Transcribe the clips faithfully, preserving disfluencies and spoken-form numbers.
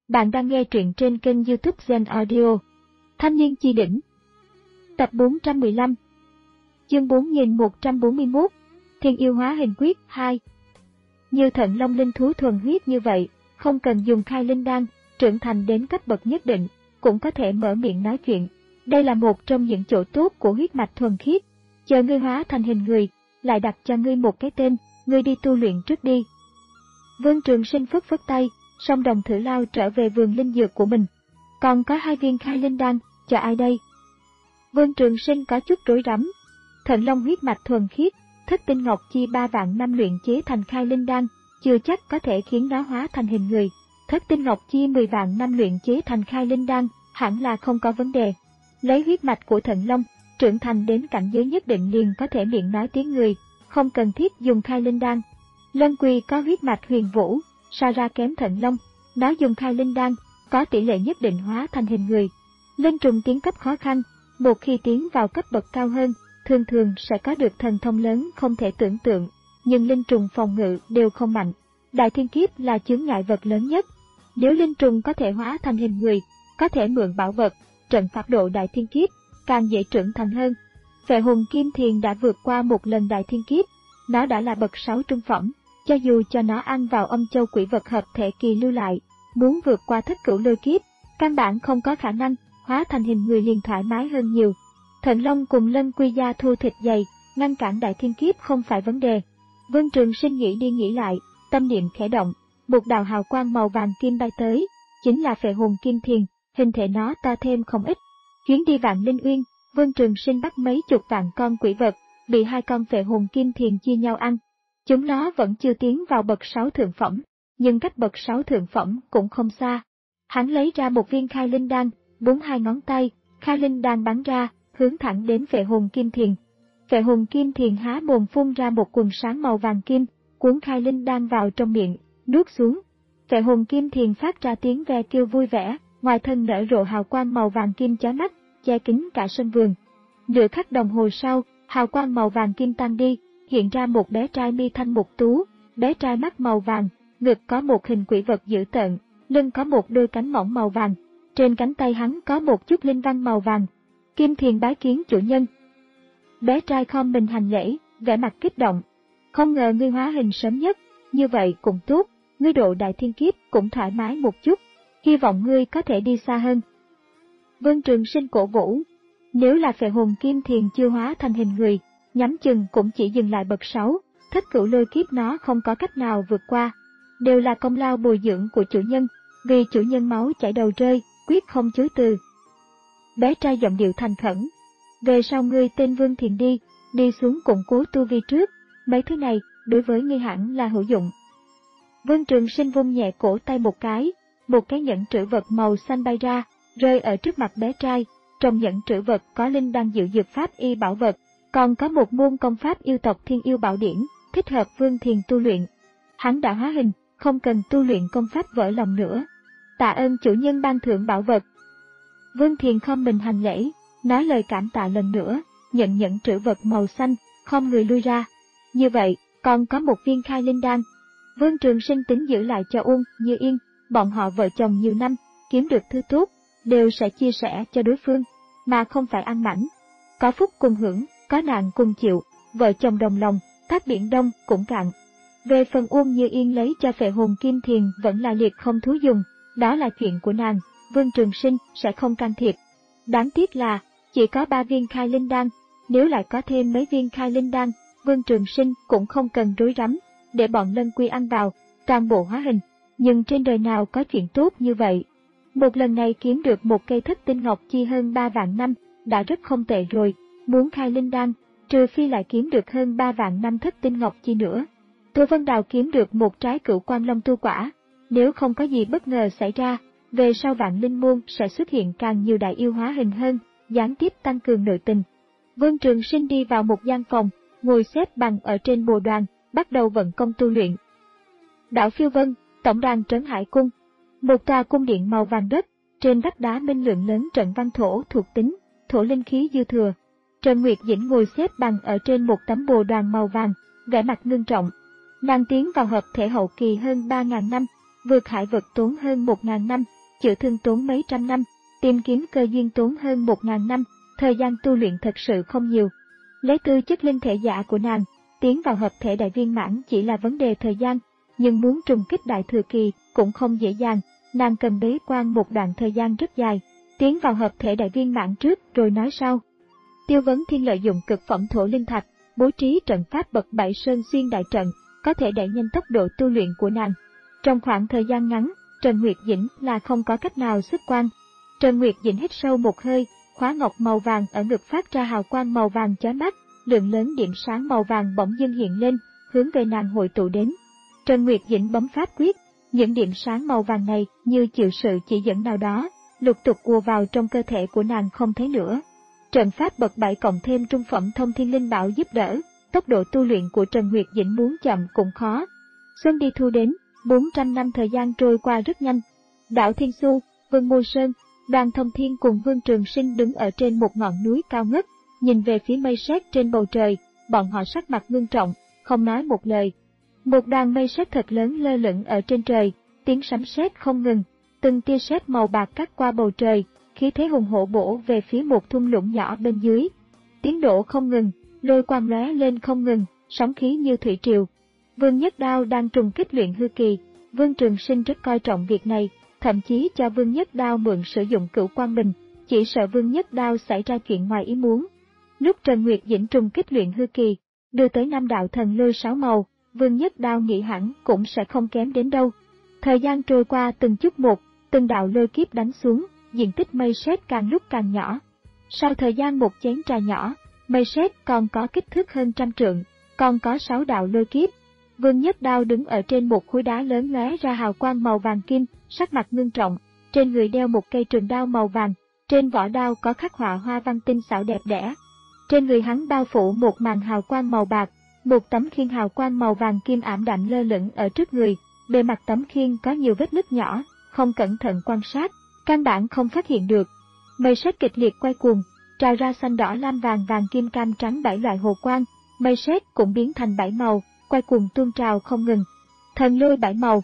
Bạn đang nghe truyện trên kênh YouTube Zen Audio. Thanh niên chi đỉnh. Tập bốn trăm mười lăm. Chương bốn nghìn một trăm bốn mươi mốt. Thiên yêu hóa hình quyết hai. Như Thận Long linh thú thuần huyết như vậy, không cần dùng khai linh đan, trưởng thành đến cấp bậc nhất định, cũng có thể mở miệng nói chuyện. Đây là một trong những chỗ tốt của huyết mạch thuần khiết. Chờ ngươi hóa thành hình người, lại đặt cho ngươi một cái tên, ngươi đi tu luyện trước đi. Vương Trường Sinh phất phất tay, song đồng thử lao trở về vườn linh dược của mình. Còn có hai viên khai linh đan, cho ai đây? Vương Trường Sinh có chút rối rắm. Thận Long huyết mạch thuần khiết, thất tinh ngọc chi ba vạn năm luyện chế thành khai linh đan, chưa chắc có thể khiến nó hóa thành hình người. Thất tinh ngọc chi mười vạn năm luyện chế thành khai linh đan, hẳn là không có vấn đề. Lấy huyết mạch của Thận Long, trưởng thành đến cảnh giới nhất định liền có thể miệng nói tiếng người, không cần thiết dùng khai linh đan. Lân Quỳ có huyết mạch huyền vũ, so ra kém Thận Long, nó dùng khai linh đan, có tỷ lệ nhất định hóa thành hình người. Linh trùng tiến cấp khó khăn, một khi tiến vào cấp bậc cao hơn, thường thường sẽ có được thần thông lớn không thể tưởng tượng, nhưng linh trùng phòng ngự đều không mạnh. Đại thiên kiếp là chướng ngại vật lớn nhất. Nếu linh trùng có thể hóa thành hình người, có thể mượn bảo vật, trận pháp độ đại thiên kiếp, càng dễ trưởng thành hơn. Phệ hồn kim thiền đã vượt qua một lần đại thiên kiếp, nó đã là bậc sáu trung phẩm. Cho dù cho nó ăn vào âm châu quỷ vật hợp thể kỳ lưu lại, muốn vượt qua thất cửu lôi kiếp, căn bản không có khả năng, hóa thành hình người liền thoải mái hơn nhiều. Thận Long cùng Lân Quy gia thu thịt dày, ngăn cản đại thiên kiếp không phải vấn đề. Vương Trường Sinh nghĩ đi nghĩ lại, tâm niệm khẽ động, một đạo hào quang màu vàng kim bay tới, chính là phệ hồn kim thiền, hình thể nó to thêm không ít. Chuyến đi Vạn Linh Uyên, Vương Trường Sinh bắt mấy chục vạn con quỷ vật, bị hai con phệ hồn kim thiền chia nhau ăn. Chúng nó vẫn chưa tiến vào bậc sáu thượng phẩm, nhưng cách bậc sáu thượng phẩm cũng không xa. Hắn lấy ra một viên khai linh đan, búng hai ngón tay, khai linh đan bắn ra, hướng thẳng đến phệ hồn kim thiền. Phệ hồn kim thiền há mồm phun ra một quần sáng màu vàng kim, cuốn khai linh đan vào trong miệng, nuốt xuống. Phệ hồn kim thiền phát ra tiếng ve kêu vui vẻ, ngoài thân nở rộ hào quang màu vàng kim chói mắt, che kín cả sân vườn. Nửa khắc đồng hồ sau, hào quang màu vàng kim tan đi, hiện ra một bé trai mi thanh mục tú, bé trai mắt màu vàng, ngực có một hình quỷ vật dữ tợn, lưng có một đôi cánh mỏng màu vàng, trên cánh tay hắn có một chút linh văn màu vàng. Kim thiền bái kiến chủ nhân. Bé trai khom mình hành lễ, vẻ mặt kích động. Không ngờ ngươi hóa hình sớm nhất, như vậy cũng tốt, ngươi độ đại thiên kiếp cũng thoải mái một chút, hy vọng ngươi có thể đi xa hơn. Vương Trường Sinh cổ vũ, nếu là phệ hồn kim thiền chưa hóa thành hình người, nhắm chừng cũng chỉ dừng lại bậc sáu, thất cửu lôi kiếp nó không có cách nào vượt qua. Đều là công lao bồi dưỡng của chủ nhân, vì chủ nhân máu chảy đầu rơi, quyết không chối từ. Bé trai giọng điệu thành khẩn, về sau ngươi tên Vương Thiền đi, đi xuống củng cố tu vi trước, mấy thứ này, đối với ngươi hẳn là hữu dụng. Vương Trường Sinh vung nhẹ cổ tay một cái, một cái nhẫn trữ vật màu xanh bay ra, rơi ở trước mặt bé trai, trong nhẫn trữ vật có linh đan diệu dược pháp y bảo vật. Còn có một môn công pháp yêu tộc Thiên Yêu Bảo Điển, thích hợp Vương Thiền tu luyện. Hắn đã hóa hình, không cần tu luyện công pháp vỡ lòng nữa. Tạ ơn chủ nhân ban thưởng bảo vật. Vương Thiền khom mình hành lễ, nói lời cảm tạ lần nữa, nhận nhận trữ vật màu xanh, khom người lui ra. Như vậy, còn có một viên khai linh đan. Vương Trường Sinh tính giữ lại cho Uông Như Yên, bọn họ vợ chồng nhiều năm, kiếm được thứ tốt, đều sẽ chia sẻ cho đối phương, mà không phải ăn mảnh. Có phúc cùng hưởng, có nạn cùng chịu, vợ chồng đồng lòng, thác biển đông cũng cạn. Về phần Uông Như Yên lấy cho phệ hồn kim thiền vẫn là liệt không thú dùng, đó là chuyện của nàng, Vương Trường Sinh sẽ không can thiệp. Đáng tiếc là, chỉ có ba viên khai linh đan, nếu lại có thêm mấy viên khai linh đan, Vương Trường Sinh cũng không cần rối rắm, để bọn Lân Quy ăn vào, toàn bộ hóa hình, nhưng trên đời nào có chuyện tốt như vậy. Một lần này kiếm được một cây thất tinh ngọc chi hơn ba vạn năm, đã rất không tệ rồi. Muốn khai linh đan, trừ phi lại kiếm được hơn ba vạn năm thất tinh ngọc chi nữa. Tô Vân Đào kiếm được một trái cửu quan long tu quả, nếu không có gì bất ngờ xảy ra, về sau Vạn Linh môn sẽ xuất hiện càng nhiều đại yêu hóa hình hơn, gián tiếp tăng cường nội tình. Vương Trường Sinh đi vào một gian phòng, ngồi xếp bằng ở trên bồ đoàn, bắt đầu vận công tu luyện. Đảo Phiêu Vân, tổng đàn Trấn Hải Cung, một tòa cung điện màu vàng đất, trên vách đá minh lượng lớn trận văn thổ thuộc tính, thổ linh khí dư thừa. Trần Nguyệt Dĩnh ngồi xếp bằng ở trên một tấm bồ đoàn màu vàng, vẻ mặt ngưng trọng. Nàng tiến vào hợp thể hậu kỳ hơn ba ngàn năm, vượt hải vực tốn hơn một ngàn năm, chữa thương tốn mấy trăm năm, tìm kiếm cơ duyên tốn hơn một ngàn năm, thời gian tu luyện thật sự không nhiều. Lấy tư chất linh thể giả của nàng, tiến vào hợp thể đại viên mãn chỉ là vấn đề thời gian, nhưng muốn trùng kích đại thừa kỳ cũng không dễ dàng, nàng cần bế quan một đoạn thời gian rất dài, tiến vào hợp thể đại viên mãn trước rồi nói sau. Tiêu Vấn Thiên lợi dụng cực phẩm thổ linh thạch, bố trí trận pháp bậc bảy sơn xuyên đại trận, có thể đẩy nhanh tốc độ tu luyện của nàng. Trong khoảng thời gian ngắn, Trần Nguyệt Dĩnh là không có cách nào xuất quan. Trần Nguyệt Dĩnh hít sâu một hơi, khóa ngọc màu vàng ở ngực phát ra hào quang màu vàng chói mắt, lượng lớn điểm sáng màu vàng bỗng dưng hiện lên, hướng về nàng hội tụ đến. Trần Nguyệt Dĩnh bấm pháp quyết, những điểm sáng màu vàng này như chịu sự chỉ dẫn nào đó, lục tục ùa vào trong cơ thể của nàng không thấy nữa. Trận pháp bậc bảy cộng thêm trung phẩm thông thiên linh bảo giúp đỡ, tốc độ tu luyện của Trần Nguyệt Dĩnh muốn chậm cũng khó. Xuân đi thu đến, bốn trăm năm thời gian trôi qua rất nhanh. Đảo Thiên Xu, Vương Mô Sơn, Đoàn Thông Thiên cùng Vương Trường Sinh đứng ở trên một ngọn núi cao ngất, nhìn về phía mây sét trên bầu trời, bọn họ sắc mặt ngưng trọng, không nói một lời. Một đoàn mây sét thật lớn lơ lửng ở trên trời, tiếng sấm sét không ngừng, từng tia sét màu bạc cắt qua bầu trời, khí thế hùng hổ bổ về phía một thung lũng nhỏ bên dưới. Tiếng đổ không ngừng, lôi quang lóe lên không ngừng, sóng khí như thủy triều. Vương Nhất Đao đang trùng kích luyện hư kỳ, Vương Trường Sinh rất coi trọng việc này, thậm chí cho Vương Nhất Đao mượn sử dụng cửu quang bình, chỉ sợ Vương Nhất Đao xảy ra chuyện ngoài ý muốn. Lúc Trần Nguyệt Dĩnh trùng kích luyện hư kỳ, đưa tới năm đạo thần lôi sáu màu, Vương Nhất Đao nghĩ hẳn cũng sẽ không kém đến đâu. Thời gian trôi qua từng chút một, từng đạo lôi kiếp đánh xuống, diện tích mây sét càng lúc càng nhỏ. Sau thời gian một chén trà nhỏ, mây sét còn có kích thước hơn trăm trượng, còn có sáu đạo lôi kiếp. Vương Nhất Đao đứng ở trên một khối đá lớn lóe ra hào quang màu vàng kim, sắc mặt ngưng trọng, trên người đeo một cây trường đao màu vàng, trên vỏ đao có khắc họa hoa văn tinh xảo đẹp đẽ. Trên người hắn bao phủ một màn hào quang màu bạc, một tấm khiên hào quang màu vàng kim ảm đạm lơ lửng ở trước người, bề mặt tấm khiên có nhiều vết nứt nhỏ, không cẩn thận quan sát, căn bản không phát hiện được. Mây sét kịch liệt quay cuồng, trào ra xanh đỏ lam vàng vàng kim cam trắng bảy loại hồ quang, mây sét cũng biến thành bảy màu, quay cuồng tuôn trào không ngừng. Thần lôi bảy màu.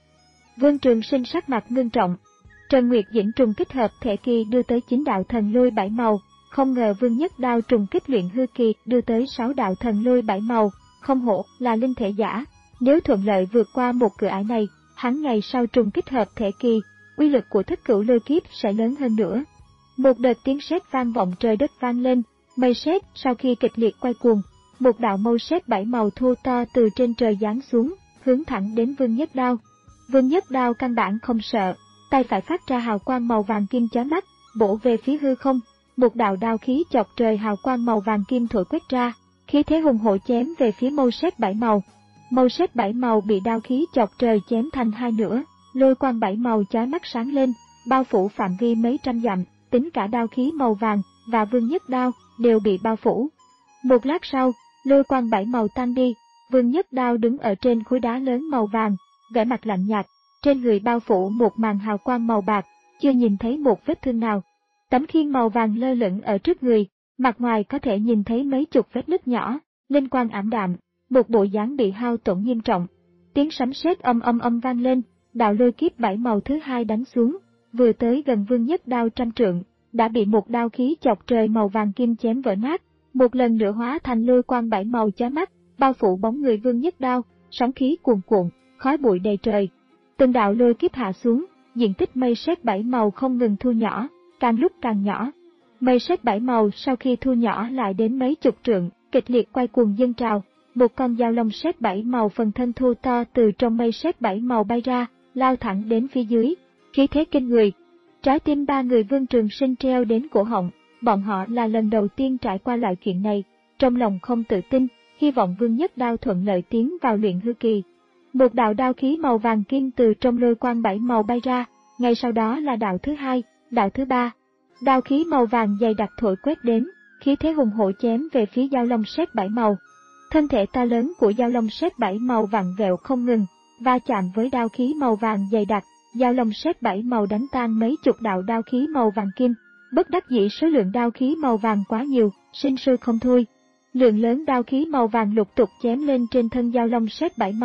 Vương Trường Sinh sắc mặt ngưng trọng. Trần Nguyệt Dĩnh trùng kích hợp thể kỳ đưa tới chín đạo thần lôi bảy màu, không ngờ Vương Nhất Đao trùng kích luyện hư kỳ đưa tới sáu đạo thần lôi bảy màu, không hổ là linh thể giả. Nếu thuận lợi vượt qua một cửa ải này, hắn ngày sau trùng kích hợp thể kỳ, uy lực của thất cửu lôi kiếp sẽ lớn hơn nữa. Một đợt tiếng sét vang vọng trời đất vang lên, mây sét sau khi kịch liệt quay cuồng, một đạo mâu sét bảy màu thô to từ trên trời giáng xuống, hướng thẳng đến Vương Nhất Đao. Vương Nhất Đao căn bản không sợ, tay phải phát ra hào quang màu vàng kim chói mắt, bổ về phía hư không, một đạo đao khí chọc trời hào quang màu vàng kim thổi quét ra, khí thế hùng hổ chém về phía mâu sét bảy màu. Mâu sét bảy màu bị đao khí chọc trời chém thành hai nửa, lôi quang bảy màu chói mắt sáng lên, bao phủ phạm vi mấy trăm dặm, tính cả đao khí màu vàng và Vương Nhất Đao đều bị bao phủ. Một lát sau, lôi quang bảy màu tan đi, Vương Nhất Đao đứng ở trên khối đá lớn màu vàng, vẻ mặt lạnh nhạt, trên người bao phủ một màn hào quang màu bạc, chưa nhìn thấy một vết thương nào. Tấm khiên màu vàng lơ lửng ở trước người, mặt ngoài có thể nhìn thấy mấy chục vết nứt nhỏ, linh quang ảm đạm, một bộ dáng bị hao tổn nghiêm trọng. Tiếng sấm sét âm âm âm vang lên, đạo lôi kiếp bảy màu thứ hai đánh xuống, vừa tới gần Vương Nhất Đao trăm trượng, đã bị một đao khí chọc trời màu vàng kim chém vỡ nát, một lần nữa hóa thành lôi quang bảy màu chói mắt, bao phủ bóng người Vương Nhất Đao, sóng khí cuồn cuộn, khói bụi đầy trời. Từng đạo lôi kiếp hạ xuống, diện tích mây sét bảy màu không ngừng thu nhỏ, càng lúc càng nhỏ. Mây sét bảy màu sau khi thu nhỏ lại đến mấy chục trượng, kịch liệt quay cuồng dâng trào, một con dao long sét bảy màu phần thân thô to từ trong mây sét bảy màu bay ra, lao thẳng đến phía dưới, khí thế kinh người. Trái tim ba người Vương Trường Sinh treo đến cổ họng, bọn họ là lần đầu tiên trải qua loại chuyện này, trong lòng không tự tin, hy vọng Vương Nhất Đao thuận lợi tiến vào luyện hư kỳ. Một đạo đao khí màu vàng kim từ trong lôi quang bảy màu bay ra, ngay sau đó là đạo thứ hai, đạo thứ ba. Đao khí màu vàng dày đặc thổi quét đến, khí thế hùng hổ chém về phía dao long sét bảy màu. Thân thể to lớn của dao long sét bảy màu vặn vẹo không ngừng, va chạm với đao khí màu vàng dày đặc, dao long sét bảy màu đánh tan mấy chục đạo đao khí màu vàng kim. Bất đắc dĩ số lượng đao khí màu vàng quá nhiều, sinh sôi không thôi. Lượng lớn đao khí màu vàng lục tục chém lên trên thân dao long sét bảy màu,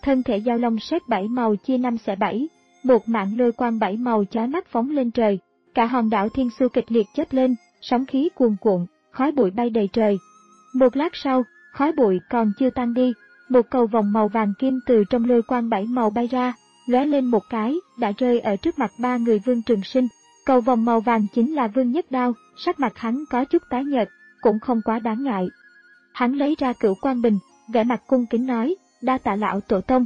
thân thể giao long sét bảy màu chia năm xẻ bảy, một mạng lôi quang bảy màu chói mắt phóng lên trời, cả hòn đảo Thiên Xu kịch liệt chớp lên, sóng khí cuồn cuộn, khói bụi bay đầy trời. Một lát sau, khói bụi còn chưa tan đi, một cầu vòng màu vàng kim từ trong lôi quang bảy màu bay ra, lóe lên một cái, đã rơi ở trước mặt ba người Vương Trường Sinh. Cầu vòng màu vàng chính là Vương Nhất Đao, sắc mặt hắn có chút tái nhợt, cũng không quá đáng ngại. Hắn lấy ra Cửu Quang Bình, vẻ mặt cung kính nói, đa tạ lão tổ tông.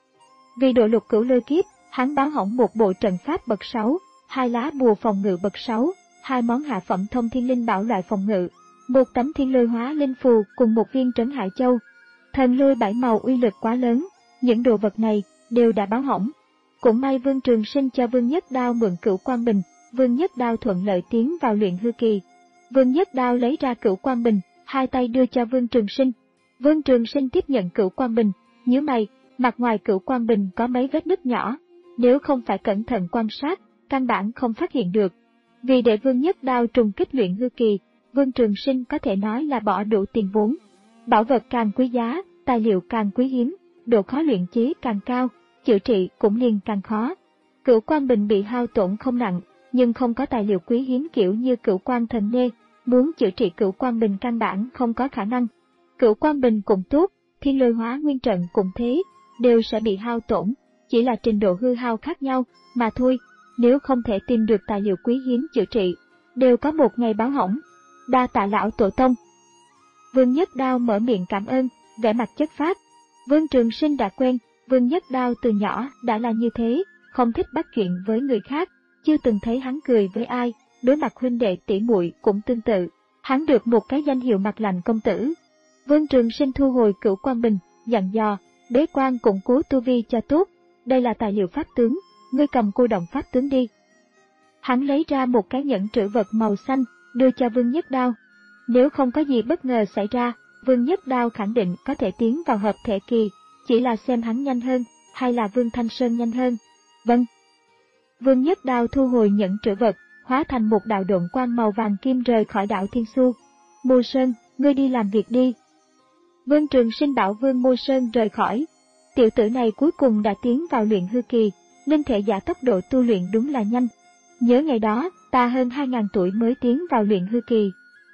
Vì độ lục cửu lôi kiếp, hắn báo hỏng một bộ trận pháp bậc sáu, hai lá bùa phòng ngự bậc sáu, hai món hạ phẩm thông thiên linh bảo loại phòng ngự, một tấm thiên lôi hóa linh phù cùng một viên trấn hải châu. Thần lôi bảy màu uy lực quá lớn, những đồ vật này đều đã báo hỏng. Cũng may Vương Trường Sinh cho Vương Nhất Đao mượn Cửu Quang Bình, Vương Nhất Đao thuận lợi tiến vào luyện hư kỳ. Vương Nhất Đao lấy ra Cửu Quang Bình, hai tay đưa cho Vương Trường Sinh. Vương Trường Sinh tiếp nhận Cửu Quang Bình, nhíu mày, mặt ngoài Cửu Quang Bình có mấy vết nứt nhỏ, nếu không phải cẩn thận quan sát, căn bản không phát hiện được. Vì để Vương Nhất Đao trùng kích luyện hư kỳ, Vương Trường Sinh có thể nói là bỏ đủ tiền vốn. Bảo vật càng quý giá, tài liệu càng quý hiếm, độ khó luyện chế càng cao, chữa trị cũng liền càng khó. Cửu Quang Bình bị hao tổn không nặng, nhưng không có tài liệu quý hiếm kiểu như Cửu Quang Thần Nê, muốn chữa trị Cửu Quang Bình căn bản không có khả năng. Cửu Quang Bình cũng tốt, thiên lôi hóa nguyên trận cũng thế, đều sẽ bị hao tổn, chỉ là trình độ hư hao khác nhau mà thôi. Nếu không thể tìm được tài liệu quý hiếm chữa trị, đều có một ngày báo hỏng. Đa tạ lão tổ tông. Vương Nhất Đao mở miệng cảm ơn, vẻ mặt chất phác. Vương Trường Sinh đã quen, Vương Nhất Đao từ nhỏ đã là như thế, không thích bắt chuyện với người khác, chưa từng thấy hắn cười với ai, đối mặt huynh đệ tỷ muội cũng tương tự. Hắn được một cái danh hiệu mặt lạnh công tử. Vương Trường Sinh thu hồi Cửu Quang Bình, dặn dò, bế quan củng cố tu vi cho tốt, đây là tài liệu pháp tướng, ngươi cầm cô động pháp tướng đi. Hắn lấy ra một cái nhẫn trữ vật màu xanh, đưa cho Vương Nhất Đao. Nếu không có gì bất ngờ xảy ra, Vương Nhất Đao khẳng định có thể tiến vào hợp thể kỳ, chỉ là xem hắn nhanh hơn, hay là Vương Thanh Sơn nhanh hơn. Vâng. Vương Nhất Đao thu hồi nhẫn trữ vật, hóa thành một đạo độn quang màu vàng kim rời khỏi đảo Thiên Xu. Mô Sơn, ngươi đi làm việc đi. Vương Trường Sinh bảo Vương Mô Sơn rời khỏi. Tiểu tử này cuối cùng đã tiến vào luyện hư kỳ, linh thể giả tốc độ tu luyện đúng là nhanh. Nhớ ngày đó, ta hơn hai ngàn tuổi mới tiến vào luyện hư kỳ.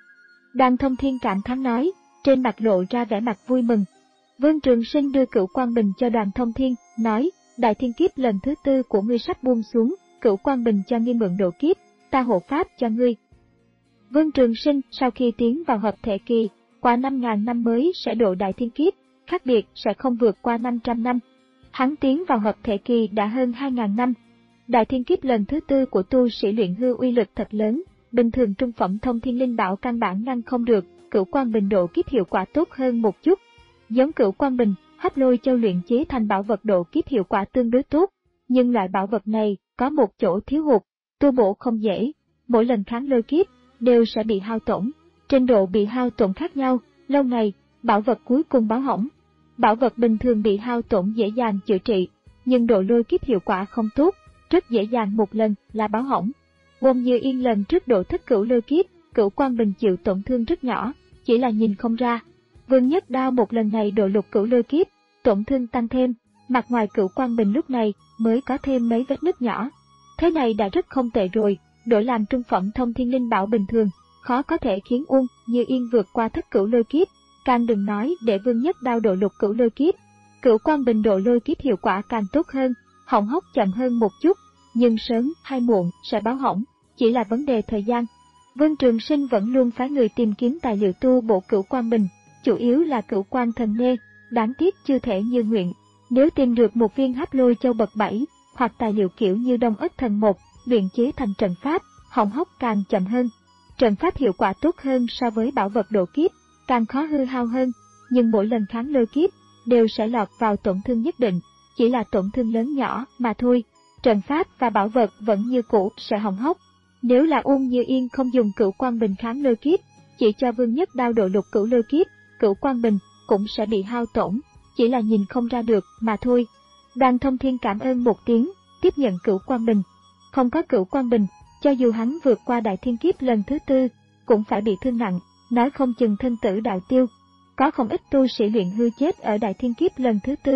Đoàn Thông Thiên cảm thán nói, trên mặt lộ ra vẻ mặt vui mừng. Vương Trường Sinh đưa Cửu Quang Bình cho Đoàn Thông Thiên, nói, đại thiên kiếp lần thứ tư của ngươi sắp buông xuống, Cửu Quang Bình cho ngươi mượn độ kiếp, ta hộ pháp cho ngươi. Vương Trường Sinh sau khi tiến vào hợp thể kỳ, qua năm ngàn năm mới sẽ độ đại thiên kiếp, khác biệt sẽ không vượt qua năm trăm năm. Hắn tiến vào hợp thể kỳ đã hơn hai ngàn năm. Đại thiên kiếp lần thứ tư của tu sĩ luyện hư uy lực thật lớn, bình thường trung phẩm thông thiên linh bảo căn bản ngăn không được, Cửu Quang Bình độ kiếp hiệu quả tốt hơn một chút. Giống Cửu Quang Bình, Hấp Lôi Châu luyện chế thành bảo vật độ kiếp hiệu quả tương đối tốt, nhưng loại bảo vật này có một chỗ thiếu hụt, tu bổ không dễ, mỗi lần kháng lôi kiếp đều sẽ bị hao tổn, trình độ bị hao tổn khác nhau, lâu ngày bảo vật cuối cùng báo hỏng. Bảo vật bình thường bị hao tổn dễ dàng chữa trị, nhưng độ lôi kiếp hiệu quả không tốt, rất dễ dàng một lần là báo hỏng. Wong Như Yên lần trước độ thất cửu lôi kiếp, Cửu Quang Bình chịu tổn thương rất nhỏ, chỉ là nhìn không ra. Vương Nhất Đao một lần này độ lục cửu lôi kiếp, tổn thương tăng thêm, mặt ngoài Cửu Quang Bình lúc này mới có thêm mấy vết nứt nhỏ. Thế này đã rất không tệ rồi, đổi làm trung phẩm thông thiên linh bảo bình thường, khó có thể khiến Uông Như Yên vượt qua thất cửu lôi kiếp, càng đừng nói để Vương Nhất Đao độ lục cửu lôi kiếp. Cửu Quang Bình độ lôi kiếp hiệu quả càng tốt hơn, hỏng hóc chậm hơn một chút, nhưng sớm hay muộn sẽ báo hỏng, chỉ là vấn đề thời gian. Vương Trường Sinh vẫn luôn phái người tìm kiếm tài liệu tu bổ Cửu Quang Bình, chủ yếu là Cửu Quang Thần Nê, đáng tiếc chưa thể như nguyện. Nếu tìm được một viên Hấp Lôi Châu bậc bảy, hoặc tài liệu kiểu như Đông Ất Thần một, luyện chế thành trận pháp, hỏng hóc càng chậm hơn. Trận pháp hiệu quả tốt hơn so với bảo vật độ kiếp, càng khó hư hao hơn, nhưng mỗi lần kháng lôi kiếp đều sẽ lọt vào tổn thương nhất định, chỉ là tổn thương lớn nhỏ mà thôi. Trận pháp và bảo vật vẫn như cũ sẽ hỏng hóc. Nếu là Uông Như Yên không dùng Cửu Quang Bình kháng lôi kiếp, chỉ cho Vương Nhất Đao độ lục cửu lôi kiếp, Cửu Quang Bình cũng sẽ bị hao tổn, chỉ là nhìn không ra được mà thôi. Đoàn Thông Thiên cảm ơn một tiếng, tiếp nhận Cửu Quang Bình. Không có Cửu Quang Bình, cho dù hắn vượt qua đại thiên kiếp lần thứ tư, cũng phải bị thương nặng, nói không chừng thân tử đạo tiêu. Có không ít tu sĩ luyện hư chết ở đại thiên kiếp lần thứ tư,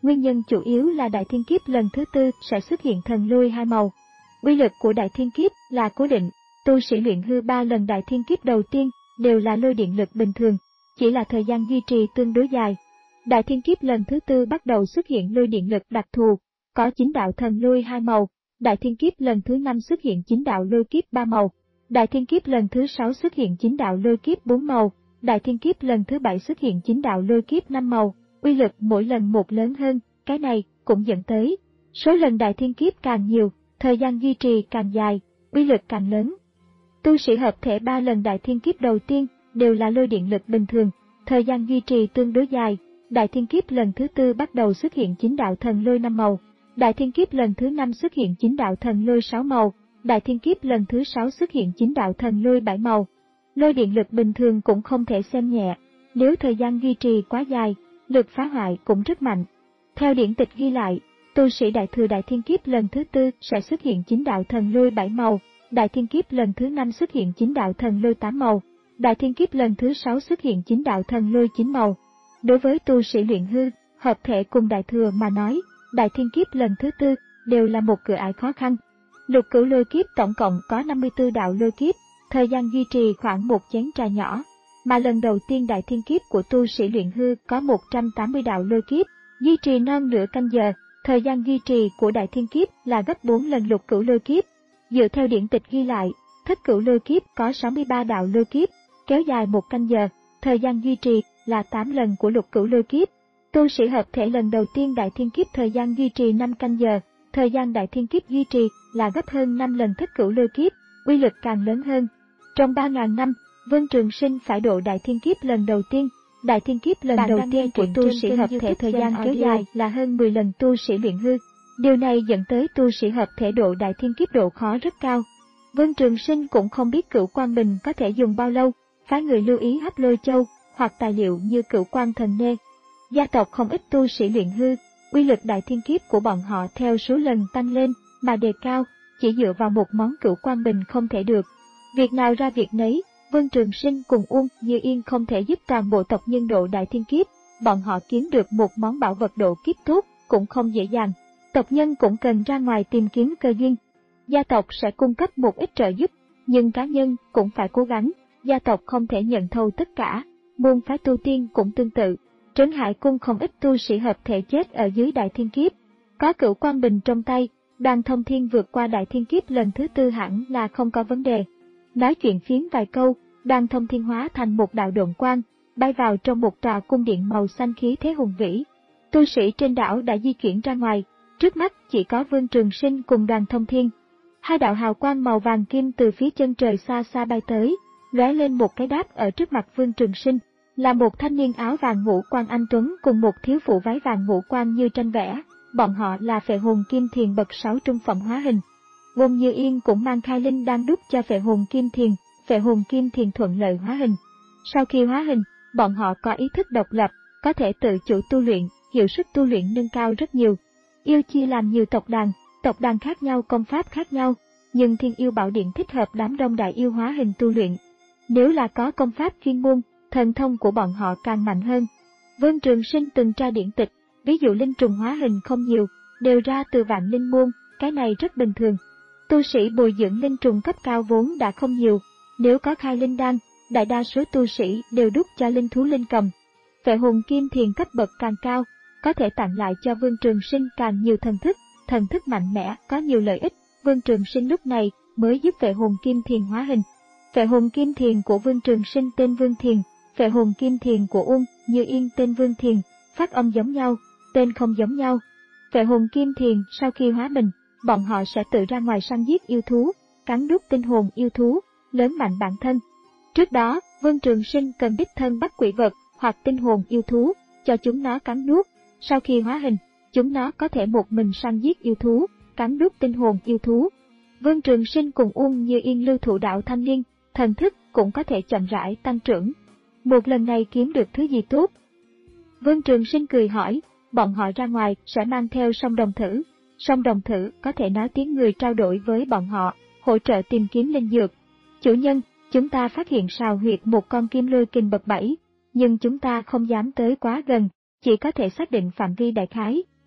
Nguyên nhân chủ yếu là đại thiên kiếp lần thứ tư sẽ xuất hiện thần lôi hai màu. Uy lực của đại thiên kiếp là cố định, tu sĩ luyện hư ba lần đại thiên kiếp đầu tiên đều là lôi điện lực bình thường, chỉ là thời gian duy trì tương đối dài. Đại thiên kiếp lần thứ tư bắt đầu xuất hiện lôi điện lực đặc thù, có chín đạo thần lôi hai màu. Đại thiên kiếp lần thứ năm xuất hiện chín đạo lôi kiếp ba màu. Đại thiên kiếp lần thứ sáu xuất hiện chín đạo lôi kiếp bốn màu. Đại thiên kiếp lần thứ bảy xuất hiện chín đạo lôi kiếp năm màu. Uy lực mỗi lần một lớn hơn, cái này cũng dẫn tới số lần đại thiên kiếp càng nhiều, thời gian duy trì càng dài, uy lực càng lớn. Tu sĩ hợp thể ba lần đại thiên kiếp đầu tiên đều là lôi điện lực bình thường, thời gian duy trì tương đối dài. Đại thiên kiếp lần thứ tư bắt đầu xuất hiện chín đạo thần lôi năm màu. Đại thiên kiếp lần thứ năm xuất hiện chín đạo thần lôi sáu màu. Đại thiên kiếp lần thứ sáu xuất hiện chín đạo thần lôi bảy màu. Lôi điện lực bình thường cũng không thể xem nhẹ, nếu thời gian duy trì quá dài, lực phá hoại cũng rất mạnh. Theo điển tịch ghi lại, tu sĩ đại thừa đại thiên kiếp lần thứ tư sẽ xuất hiện chín đạo thần lôi bảy màu, đại thiên kiếp lần thứ năm xuất hiện chín đạo thần lôi tám màu, đại thiên kiếp lần thứ sáu xuất hiện chín đạo thần lôi chín màu. Đối với tu sĩ luyện hư, hợp thể cùng đại thừa mà nói, đại thiên kiếp lần thứ tư đều là một cửa ải khó khăn. Lục cửu lôi kiếp tổng cộng có năm mươi tư đạo lôi kiếp, thời gian duy trì khoảng một chén trà nhỏ, mà lần đầu tiên đại thiên kiếp của tu sĩ luyện hư có một trăm tám mươi đạo lôi kiếp, duy trì non nửa canh giờ, thời gian duy trì của đại thiên kiếp là gấp bốn lần lục cửu lôi kiếp. Dựa theo điển tịch ghi lại, thất cửu lôi kiếp có sáu mươi ba đạo lôi kiếp, kéo dài một canh giờ, thời gian duy trì là tám lần của lục cửu lôi kiếp. Tu sĩ hợp thể lần đầu tiên đại thiên kiếp thời gian duy trì năm canh giờ, thời gian đại thiên kiếp duy trì là gấp hơn năm lần thất cửu lôi kiếp, uy lực càng lớn hơn. Trong ba nghìn năm, Vân Trường Sinh phải độ đại thiên kiếp lần đầu tiên. Đại thiên kiếp lần Bạn đầu đang tiên nghe của truyện tu trên sĩ kênh hợp YouTube thể thời gian Gen kéo Audio. dài là hơn mười lần tu sĩ luyện hư. Điều này dẫn tới tu sĩ hợp thể độ đại thiên kiếp độ khó rất cao. Vân Trường Sinh cũng không biết Cửu Quang Bình có thể dùng bao lâu, phái người lưu ý Hắc Lôi Châu hoặc tài liệu như Cửu Quang Thần Nê. Gia tộc không ít tu sĩ luyện hư, uy lực đại thiên kiếp của bọn họ theo số lần tăng lên mà đề cao, chỉ dựa vào một món Cửu Quang Bình không thể được. Việc nào ra việc nấy, Vân Trường Sinh cùng Uông Như Yên không thể giúp toàn bộ tộc nhân độ đại thiên kiếp, bọn họ kiếm được một món bảo vật độ kiếp tốt cũng không dễ dàng. Tộc nhân cũng cần ra ngoài tìm kiếm cơ duyên. Gia tộc sẽ cung cấp một ít trợ giúp, nhưng cá nhân cũng phải cố gắng, gia tộc không thể nhận thâu tất cả. Môn phái tu tiên cũng tương tự. Trấn Hải Cung không ít tu sĩ hợp thể chết ở dưới đại thiên kiếp. Có Cửu Quang Bình trong tay, Đoàn Thông Thiên vượt qua đại thiên kiếp lần thứ tư hẳn là không có vấn đề. Nói chuyện phiếm vài câu, Đoàn Thông Thiên hóa thành một đạo độn quang, bay vào trong một tòa cung điện màu xanh khí thế hùng vĩ. Tu sĩ trên đảo đã di chuyển ra ngoài, trước mắt chỉ có Vương Trường Sinh cùng Đoàn Thông Thiên. Hai đạo hào quang màu vàng kim từ phía chân trời xa xa bay tới, lóe lên một cái đáp ở trước mặt Vương Trường Sinh, là một thanh niên áo vàng ngũ quan anh tuấn cùng một thiếu phụ váy vàng ngũ quan như tranh vẽ. Bọn họ là Phệ Hồn Kim Thiền bậc sáu trung phẩm hóa hình. Uông Như Yên cũng mang khai linh đang đúc cho Phệ Hồn Kim Thiền, Phệ Hồn Kim Thiền thuận lợi hóa hình. Sau khi hóa hình, bọn họ có ý thức độc lập, có thể tự chủ tu luyện, hiệu suất tu luyện nâng cao rất nhiều. Yêu chia làm nhiều tộc đàn, tộc đàn khác nhau công pháp khác nhau, nhưng Thiên Yêu Bảo Điện thích hợp đám đông đại yêu hóa hình tu luyện. Nếu là có công pháp chuyên môn, thần thông của bọn họ càng mạnh hơn. Vân Trường Sinh từng tra điển tịch, ví dụ linh trùng hóa hình không nhiều, đều ra từ Vạn Linh môn, cái này rất bình thường. Tu sĩ bồi dưỡng linh trùng cấp cao vốn đã không nhiều, nếu có khai linh đan, đại đa số tu sĩ đều đúc cho linh thú linh cầm. Phệ Hồn Kim Thiền cấp bậc càng cao, có thể tặng lại cho Vương Trường Sinh càng nhiều thần thức, thần thức mạnh mẽ có nhiều lợi ích. Vương Trường Sinh lúc này mới giúp Phệ Hồn Kim Thiền hóa hình. Phệ Hồn Kim Thiền của Vương Trường Sinh tên Vương Thiền, Phệ Hồn Kim Thiền của Uông Như Yên tên Vương Thiền, phát âm giống nhau, tên không giống nhau. Phệ Hồn Kim Thiền sau khi hóa mình, bọn họ sẽ tự ra ngoài săn giết yêu thú, cắn đúc tinh hồn yêu thú, lớn mạnh bản thân. Trước đó, Vương Trường Sinh cần đích thân bắt quỷ vật hoặc tinh hồn yêu thú, cho chúng nó cắn nuốt. Sau khi hóa hình, chúng nó có thể một mình săn giết yêu thú, cắn đúc tinh hồn yêu thú. Vương Trường Sinh cùng Uông Như Yên lưu thụ đạo thanh niên, thần thức cũng có thể chậm rãi tăng trưởng. Một lần này kiếm được thứ gì tốt? Vương Trường Sinh cười hỏi, bọn họ ra ngoài sẽ mang theo song đồng thử. Song đồng thử có thể nói tiếng người trao đổi với bọn họ, hỗ trợ tìm kiếm linh dược. Chủ nhân, chúng ta phát hiện sào huyệt một con kim lôi kình bậc bảy, nhưng chúng ta không dám tới quá gần, chỉ có thể xác định phạm vi đại khái,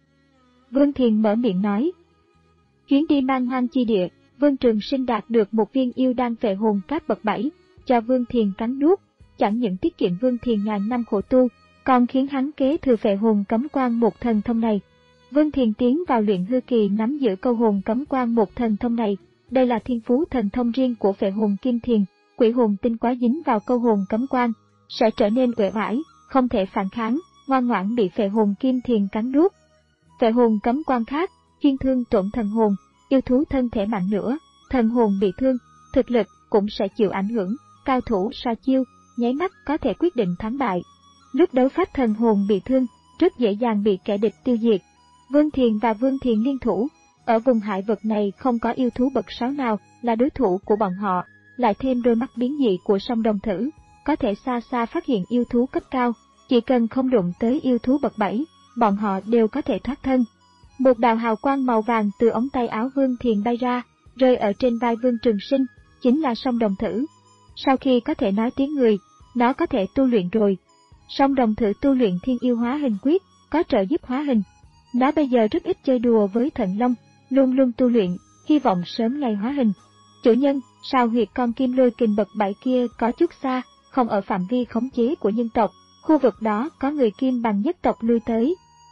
Vương Thiền mở miệng nói. Chuyến đi man hoang chi địa, Vương Trường Sinh đạt được một viên yêu đan phệ hồn cát bậc bảy, cho Vương Thiền cắn nuốt, chẳng những tiết kiệm Vương Thiền ngàn năm khổ tu, còn khiến hắn kế thừa phệ hồn cấm quan một thần thông này. Vương Thiền tiến vào luyện hư kỳ nắm giữ câu hồn cấm quan một thần thông này, đây là thiên phú thần thông riêng của phệ hồn kim thiền, quỷ hồn tinh quá dính vào câu hồn cấm quan, sẽ trở nên uể oải, không thể phản kháng, ngoan ngoãn bị phệ hồn kim thiền cắn nuốt. Phệ hồn cấm quan khác, chuyên thương tổn thần hồn, yêu thú thân thể mạnh nữa, thần hồn bị thương, thực lực cũng sẽ chịu ảnh hưởng, cao thủ so chiêu, nháy mắt có thể quyết định thắng bại. Lúc đấu pháp thần hồn bị thương, rất dễ dàng bị kẻ địch tiêu diệt. Vương Thiền và Vương Thiền liên thủ, ở vùng hải vực này không có yêu thú bậc sáu nào là đối thủ của bọn họ, lại thêm đôi mắt biến dị của song đồng thử, có thể xa xa phát hiện yêu thú cấp cao, chỉ cần không đụng tới yêu thú bậc bảy, bọn họ đều có thể thoát thân. Một đạo hào quang màu vàng từ ống tay áo Vương Thiền bay ra, rơi ở trên vai Vương Trường Sinh, chính là song đồng thử. Sau khi có thể nói tiếng người, nó có thể tu luyện rồi. Song đồng thử tu luyện thiên yêu hóa hình quyết, có trợ giúp hóa hình. Nó bây giờ rất ít chơi đùa với thần long, luôn luôn tu luyện, hy vọng sớm ngày hóa hình. Chủ nhân, sao huyệt con kim lôi kình bậc bảy kia có chút xa, không ở phạm vi khống chế của nhân tộc, khu vực đó có người kim bằng nhất tộc lui tới.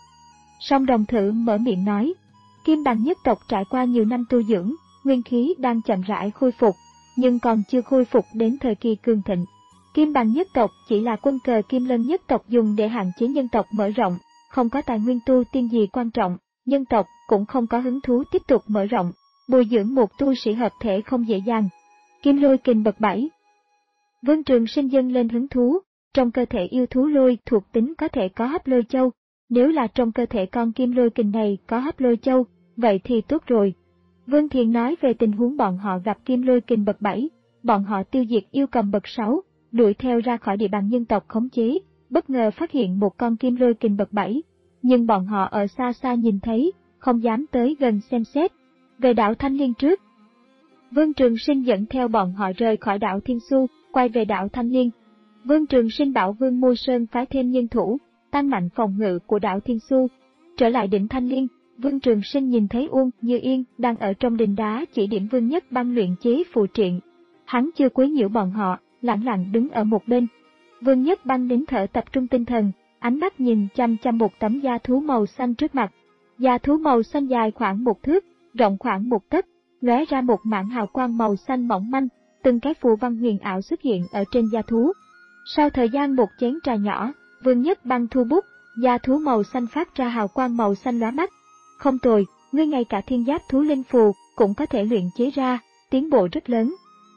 Song đồng thử mở miệng nói, kim bằng nhất tộc trải qua nhiều năm tu dưỡng, nguyên khí đang chậm rãi khôi phục, nhưng còn chưa khôi phục đến thời kỳ cường thịnh. Kim bằng nhất tộc chỉ là quân cờ kim lân nhất tộc dùng để hạn chế nhân tộc mở rộng, không có tài nguyên tu tiên gì quan trọng, nhân tộc cũng không có hứng thú tiếp tục mở rộng, bồi dưỡng một tu sĩ hợp thể không dễ dàng. Kim lôi kình bậc bảy. Vương Trường Sinh dâng lên hứng thú, trong cơ thể yêu thú lôi thuộc tính có thể có hấp lôi châu, nếu là trong cơ thể con kim lôi kình này có hấp lôi châu, vậy thì tốt rồi. Vương Thiền nói về tình huống bọn họ gặp kim lôi kình bậc bảy, bọn họ tiêu diệt yêu cầm bậc sáu, đuổi theo ra khỏi địa bàn nhân tộc khống chế, bất ngờ phát hiện một con kim lôi kình bậc bảy, nhưng bọn họ ở xa xa nhìn thấy, không dám tới gần xem xét. Về đảo Thanh Liên trước, Vương Trường Sinh dẫn theo bọn họ rời khỏi đảo Thiên Xu, quay về đảo Thanh Liên. Vương Trường Sinh bảo Vương Mô Sơn phái thêm nhân thủ, tăng mạnh phòng ngự của đảo Thiên Xu. Trở lại đỉnh Thanh Liên, Vương Trường Sinh nhìn thấy Uông Như Yên đang ở trong đình đá chỉ điểm Vương Nhất Băng luyện chế phù triện. Hắn chưa quấy nhiễu bọn họ, lặng lặng đứng ở một bên. Vương Nhất Băng nín thở tập trung tinh thần, ánh mắt nhìn chăm chăm một tấm da thú màu xanh trước mặt. Da thú màu xanh dài khoảng một thước, rộng khoảng một tấc, lóe ra một mảng hào quang màu xanh mỏng manh, từng cái phù văn huyền ảo xuất hiện ở trên da thú. Sau thời gian một chén trà nhỏ, Vương Nhất Băng thu bút, da thú màu xanh phát ra hào quang màu xanh lóa mắt. Không tồi, ngươi ngay cả thiên giáp thú linh phù cũng có thể luyện chế ra, tiến bộ rất lớn.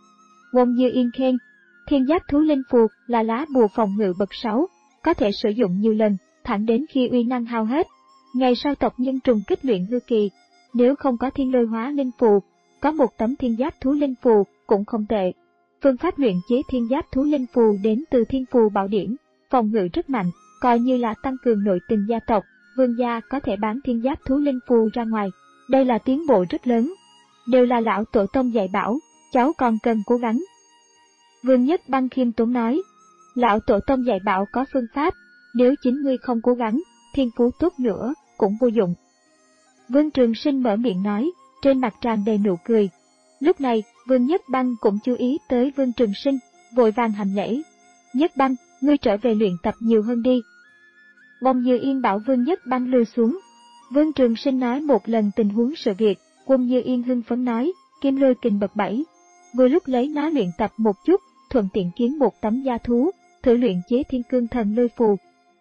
Wong Như Yên khen, thiên giáp thú linh phù là lá bùa phòng ngự bậc sáu, có thể sử dụng nhiều lần, thẳng đến khi uy năng hao hết. Ngày sau tộc nhân trùng kích luyện hư kỳ, nếu không có thiên lôi hóa linh phù, có một tấm thiên giáp thú linh phù cũng không tệ. Phương pháp luyện chế thiên giáp thú linh phù đến từ thiên phù bảo điển, phòng ngự rất mạnh, coi như là tăng cường nội tình gia tộc, vương gia có thể bán thiên giáp thú linh phù ra ngoài. Đây là tiến bộ rất lớn. Đều là lão tổ tông dạy bảo, cháu còn cần cố gắng. Vương Nhất Băng khiêm tốn nói, lão tổ tông dạy bảo có phương pháp, nếu chính ngươi không cố gắng, thiên phú tốt nữa, cũng vô dụng. Vương Trường Sinh mở miệng nói, trên mặt tràn đầy nụ cười. Lúc này, Vương Nhất Băng cũng chú ý tới Vương Trường Sinh, vội vàng hành lễ. Nhất Băng, ngươi trở về luyện tập nhiều hơn đi. Wong Như Yên bảo Vương Nhất Băng lưu xuống. Vương Trường Sinh nói một lần tình huống sự việc, Wong Như Yên hưng phấn nói, kim lôi kình bậc bảy. Vừa lúc lấy nó luyện tập một chút, thuận tiện kiếm một tấm da thú, thử luyện chế thiên cương thần lôi phù.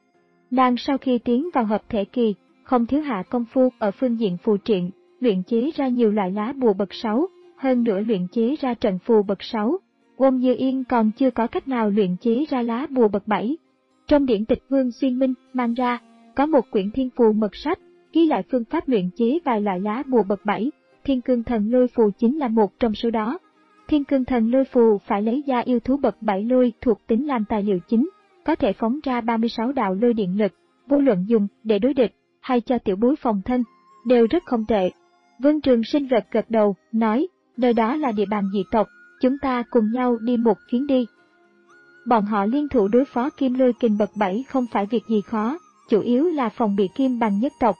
Nàng sau khi tiến vào hợp thể kỳ, không thiếu hạ công phu ở phương diện phù triện, luyện chế ra nhiều loại lá bùa bậc sáu, hơn nữa luyện chế ra trận phù bậc sáu. Wong Như Yên còn chưa có cách nào luyện chế ra lá bùa bậc bảy. Trong điển tịch Vương Xuyên Minh mang ra, có một quyển thiên phù mật sách, ghi lại phương pháp luyện chế vài loại lá bùa bậc bảy, thiên cương thần lôi phù chính là một trong số đó. Thiên cương thần lôi phù phải lấy da yêu thú bậc bảy lôi thuộc tính làm tài liệu chính, có thể phóng ra ba mươi sáu đạo lôi điện lực, vô luận dùng để đối địch hay cho tiểu bối phòng thân, đều rất không tệ. Vương Trường Sinh gật gật đầu, nói, nơi đó là địa bàn dị tộc, chúng ta cùng nhau đi một chuyến đi. Bọn họ liên thủ đối phó kim lôi kình bậc bảy không phải việc gì khó, chủ yếu là phòng bị kim bằng nhất tộc.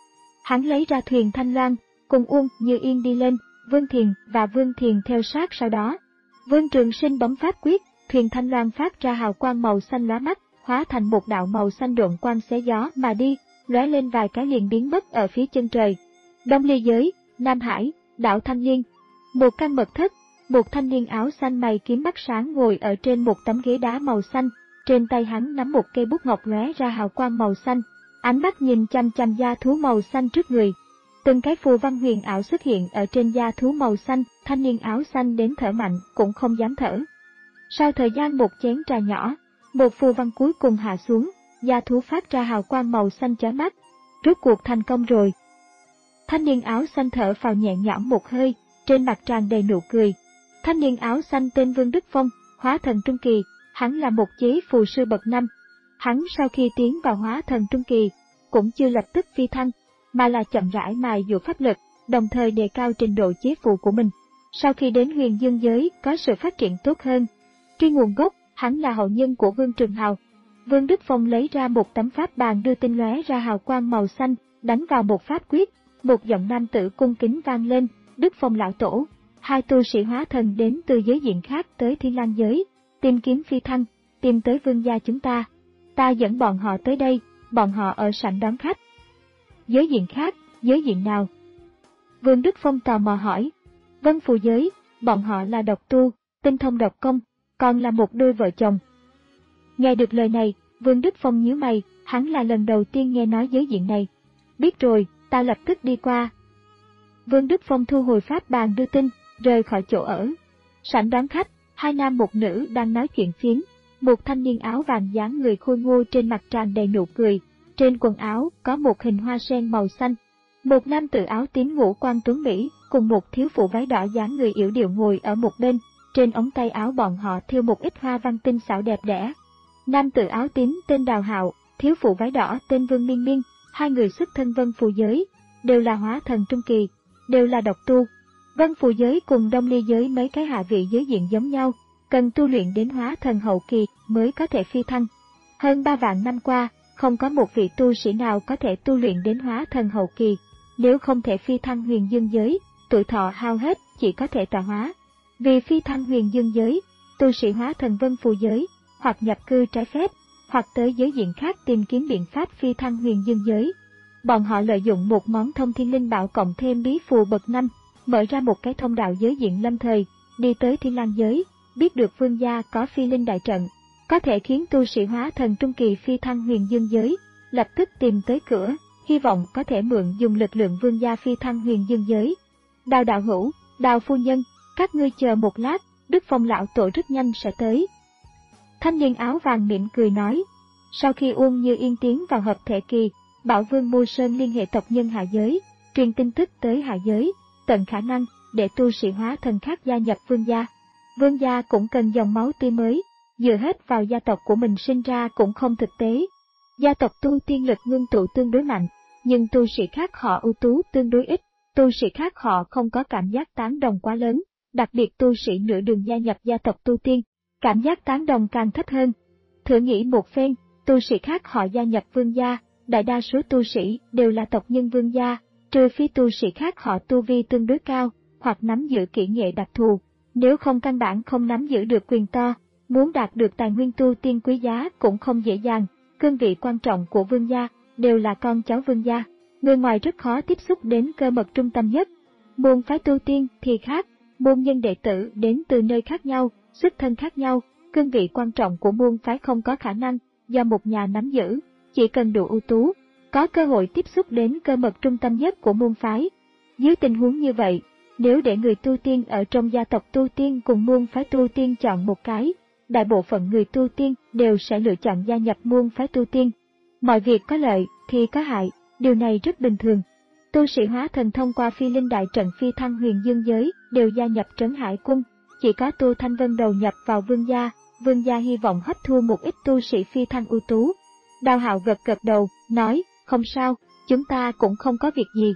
Hắn lấy ra thuyền Thanh Loan, cùng Uông Như Yên đi lên, Vương Thiền và Vương Thiền theo sát sau đó. Vương Trường Sinh bấm pháp quyết, thuyền Thanh Loan phát ra hào quang màu xanh lóa mắt, hóa thành một đạo màu xanh độn quang xé gió mà đi, lóe lên vài cái liền biến mất ở phía chân trời. Đông Ly Giới, Nam Hải, đảo Thanh Liên. Một căn mật thất, một thanh niên áo xanh mày kiếm mắt sáng ngồi ở trên một tấm ghế đá màu xanh, trên tay hắn nắm một cây bút ngọc lóe ra hào quang màu xanh, ánh mắt nhìn chăm chăm da thú màu xanh trước người. Từng cái phù văn huyền ảo xuất hiện ở trên da thú màu xanh, thanh niên áo xanh đến thở mạnh cũng không dám thở. Sau thời gian một chén trà nhỏ, một phù văn cuối cùng hạ xuống, da thú phát ra hào quang màu xanh chói mắt. Rốt cuộc thành công rồi. Thanh niên áo xanh thở phào nhẹ nhõm một hơi, trên mặt tràn đầy nụ cười. Thanh niên áo xanh tên Vương Đức Phong, hóa thần trung kỳ, hắn là một chế phù sư bậc năm. Hắn sau khi tiến vào hóa thần trung kỳ, cũng chưa lập tức phi thăng, mà là chậm rãi mài dũa pháp lực, đồng thời đề cao trình độ chế phù của mình. Sau khi đến Huyền Dương giới có sự phát triển tốt hơn. Truy nguồn gốc, hắn là hậu nhân của Vương Trường Hào. Vương Đức Phong lấy ra một tấm pháp bàn đưa tinh lóe ra hào quang màu xanh, đánh vào một pháp quyết, một giọng nam tử cung kính vang lên, Đức Phong lão tổ. Hai tu sĩ hóa thần đến từ giới diện khác tới Thiên Lang giới, tìm kiếm phi thăng, tìm tới vương gia chúng ta. Ta dẫn bọn họ tới đây, bọn họ ở sảnh đón khách. Giới diện khác, giới diện nào? Vương Đức Phong tò mò hỏi. Vân Phù giới, bọn họ là độc tu, tinh thông độc công, còn là một đôi vợ chồng. Nghe được lời này, Vương Đức Phong nhíu mày, hắn là lần đầu tiên nghe nói giới diện này. Biết rồi, ta lập tức đi qua. Vương Đức Phong thu hồi pháp bàn đưa tin, rời khỏi chỗ ở. Sảnh đón khách, hai nam một nữ đang nói chuyện phiếm. Một thanh niên áo vàng dáng người khôi ngô trên mặt tràn đầy nụ cười, trên quần áo có một hình hoa sen màu xanh. Một nam tử áo tím ngũ quan tuấn mỹ cùng một thiếu phụ váy đỏ dáng người yểu điệu ngồi ở một bên, trên ống tay áo bọn họ thêu một ít hoa văn tinh xảo đẹp đẽ. Nam tử áo tím tên Đào Hạo, thiếu phụ váy đỏ tên Vương Miên Miên, hai người xuất thân Vân Phù giới, đều là hóa thần trung kỳ, đều là độc tu. Vân Phù giới cùng Đông Ly giới mấy cái hạ vị giới diện giống nhau, cần tu luyện đến hóa thần hậu kỳ mới có thể phi thăng. Hơn ba vạn năm qua, không có một vị tu sĩ nào có thể tu luyện đến hóa thần hậu kỳ, nếu không thể phi thăng Huyền Dương giới, tuổi thọ hao hết chỉ có thể tọa hóa. Vì phi thăng Huyền Dương giới, tu sĩ hóa thần Vân Phù giới, hoặc nhập cư trái phép, hoặc tới giới diện khác tìm kiếm biện pháp phi thăng Huyền Dương giới. Bọn họ lợi dụng một món thông thiên linh bảo cộng thêm bí phù bậc năm, mở ra một cái thông đạo giới diện lâm thời, đi tới Thiên Lang giới, biết được vương gia có phi linh đại trận, có thể khiến tu sĩ hóa thần trung kỳ phi thăng Huyền Dương giới, lập tức tìm tới cửa, hy vọng có thể mượn dùng lực lượng vương gia phi thăng Huyền Dương giới. Đào đạo hữu, Đào phu nhân, các ngươi chờ một lát, Đức Phong lão tổ rất nhanh sẽ tới. Thanh niên áo vàng mỉm cười nói. Sau khi Uông Như Yên tiến vào hợp thể kỳ, Bảo Vương Mưu Sơn liên hệ tộc nhân hạ giới, truyền tin tức tới hạ giới, tận khả năng để tu sĩ hóa thần khác gia nhập vương gia. Vương gia cũng cần dòng máu tươi mới, dựa hết vào gia tộc của mình sinh ra cũng không thực tế. Gia tộc tu tiên lực ngưng tụ tương đối mạnh, nhưng tu sĩ khác họ ưu tú tương đối ít, tu sĩ khác họ không có cảm giác tán đồng quá lớn, đặc biệt tu sĩ nửa đường gia nhập gia tộc tu tiên, cảm giác tán đồng càng thấp hơn. Thử nghĩ một phen, tu sĩ khác họ gia nhập vương gia, đại đa số tu sĩ đều là tộc nhân vương gia, trừ phi tu sĩ khác họ tu vi tương đối cao, hoặc nắm giữ kỹ nghệ đặc thù, nếu không căn bản không nắm giữ được quyền to, muốn đạt được tài nguyên tu tiên quý giá cũng không dễ dàng. Cương vị quan trọng của vương gia đều là con cháu vương gia, người ngoài rất khó tiếp xúc đến cơ mật trung tâm nhất. Môn phái tu tiên thì khác, môn nhân đệ tử đến từ nơi khác nhau, xuất thân khác nhau, cương vị quan trọng của môn phái không có khả năng do một nhà nắm giữ, chỉ cần đủ ưu tú, có cơ hội tiếp xúc đến cơ mật trung tâm nhất của môn phái. Dưới tình huống như vậy, nếu để người tu tiên ở trong gia tộc tu tiên cùng môn phái tu tiên chọn một cái, đại bộ phận người tu tiên đều sẽ lựa chọn gia nhập môn phái tu tiên. Mọi việc có lợi thì có hại, điều này rất bình thường. Tu sĩ hóa thần thông qua phi linh đại trận phi thăng Huyền Dương giới đều gia nhập Trấn Hải Quân, chỉ có Tu Thanh Vân đầu nhập vào vương gia, vương gia hy vọng hấp thu một ít tu sĩ phi thăng ưu tú. Đào Hạo gật gật đầu, nói, không sao, chúng ta cũng không có việc gì.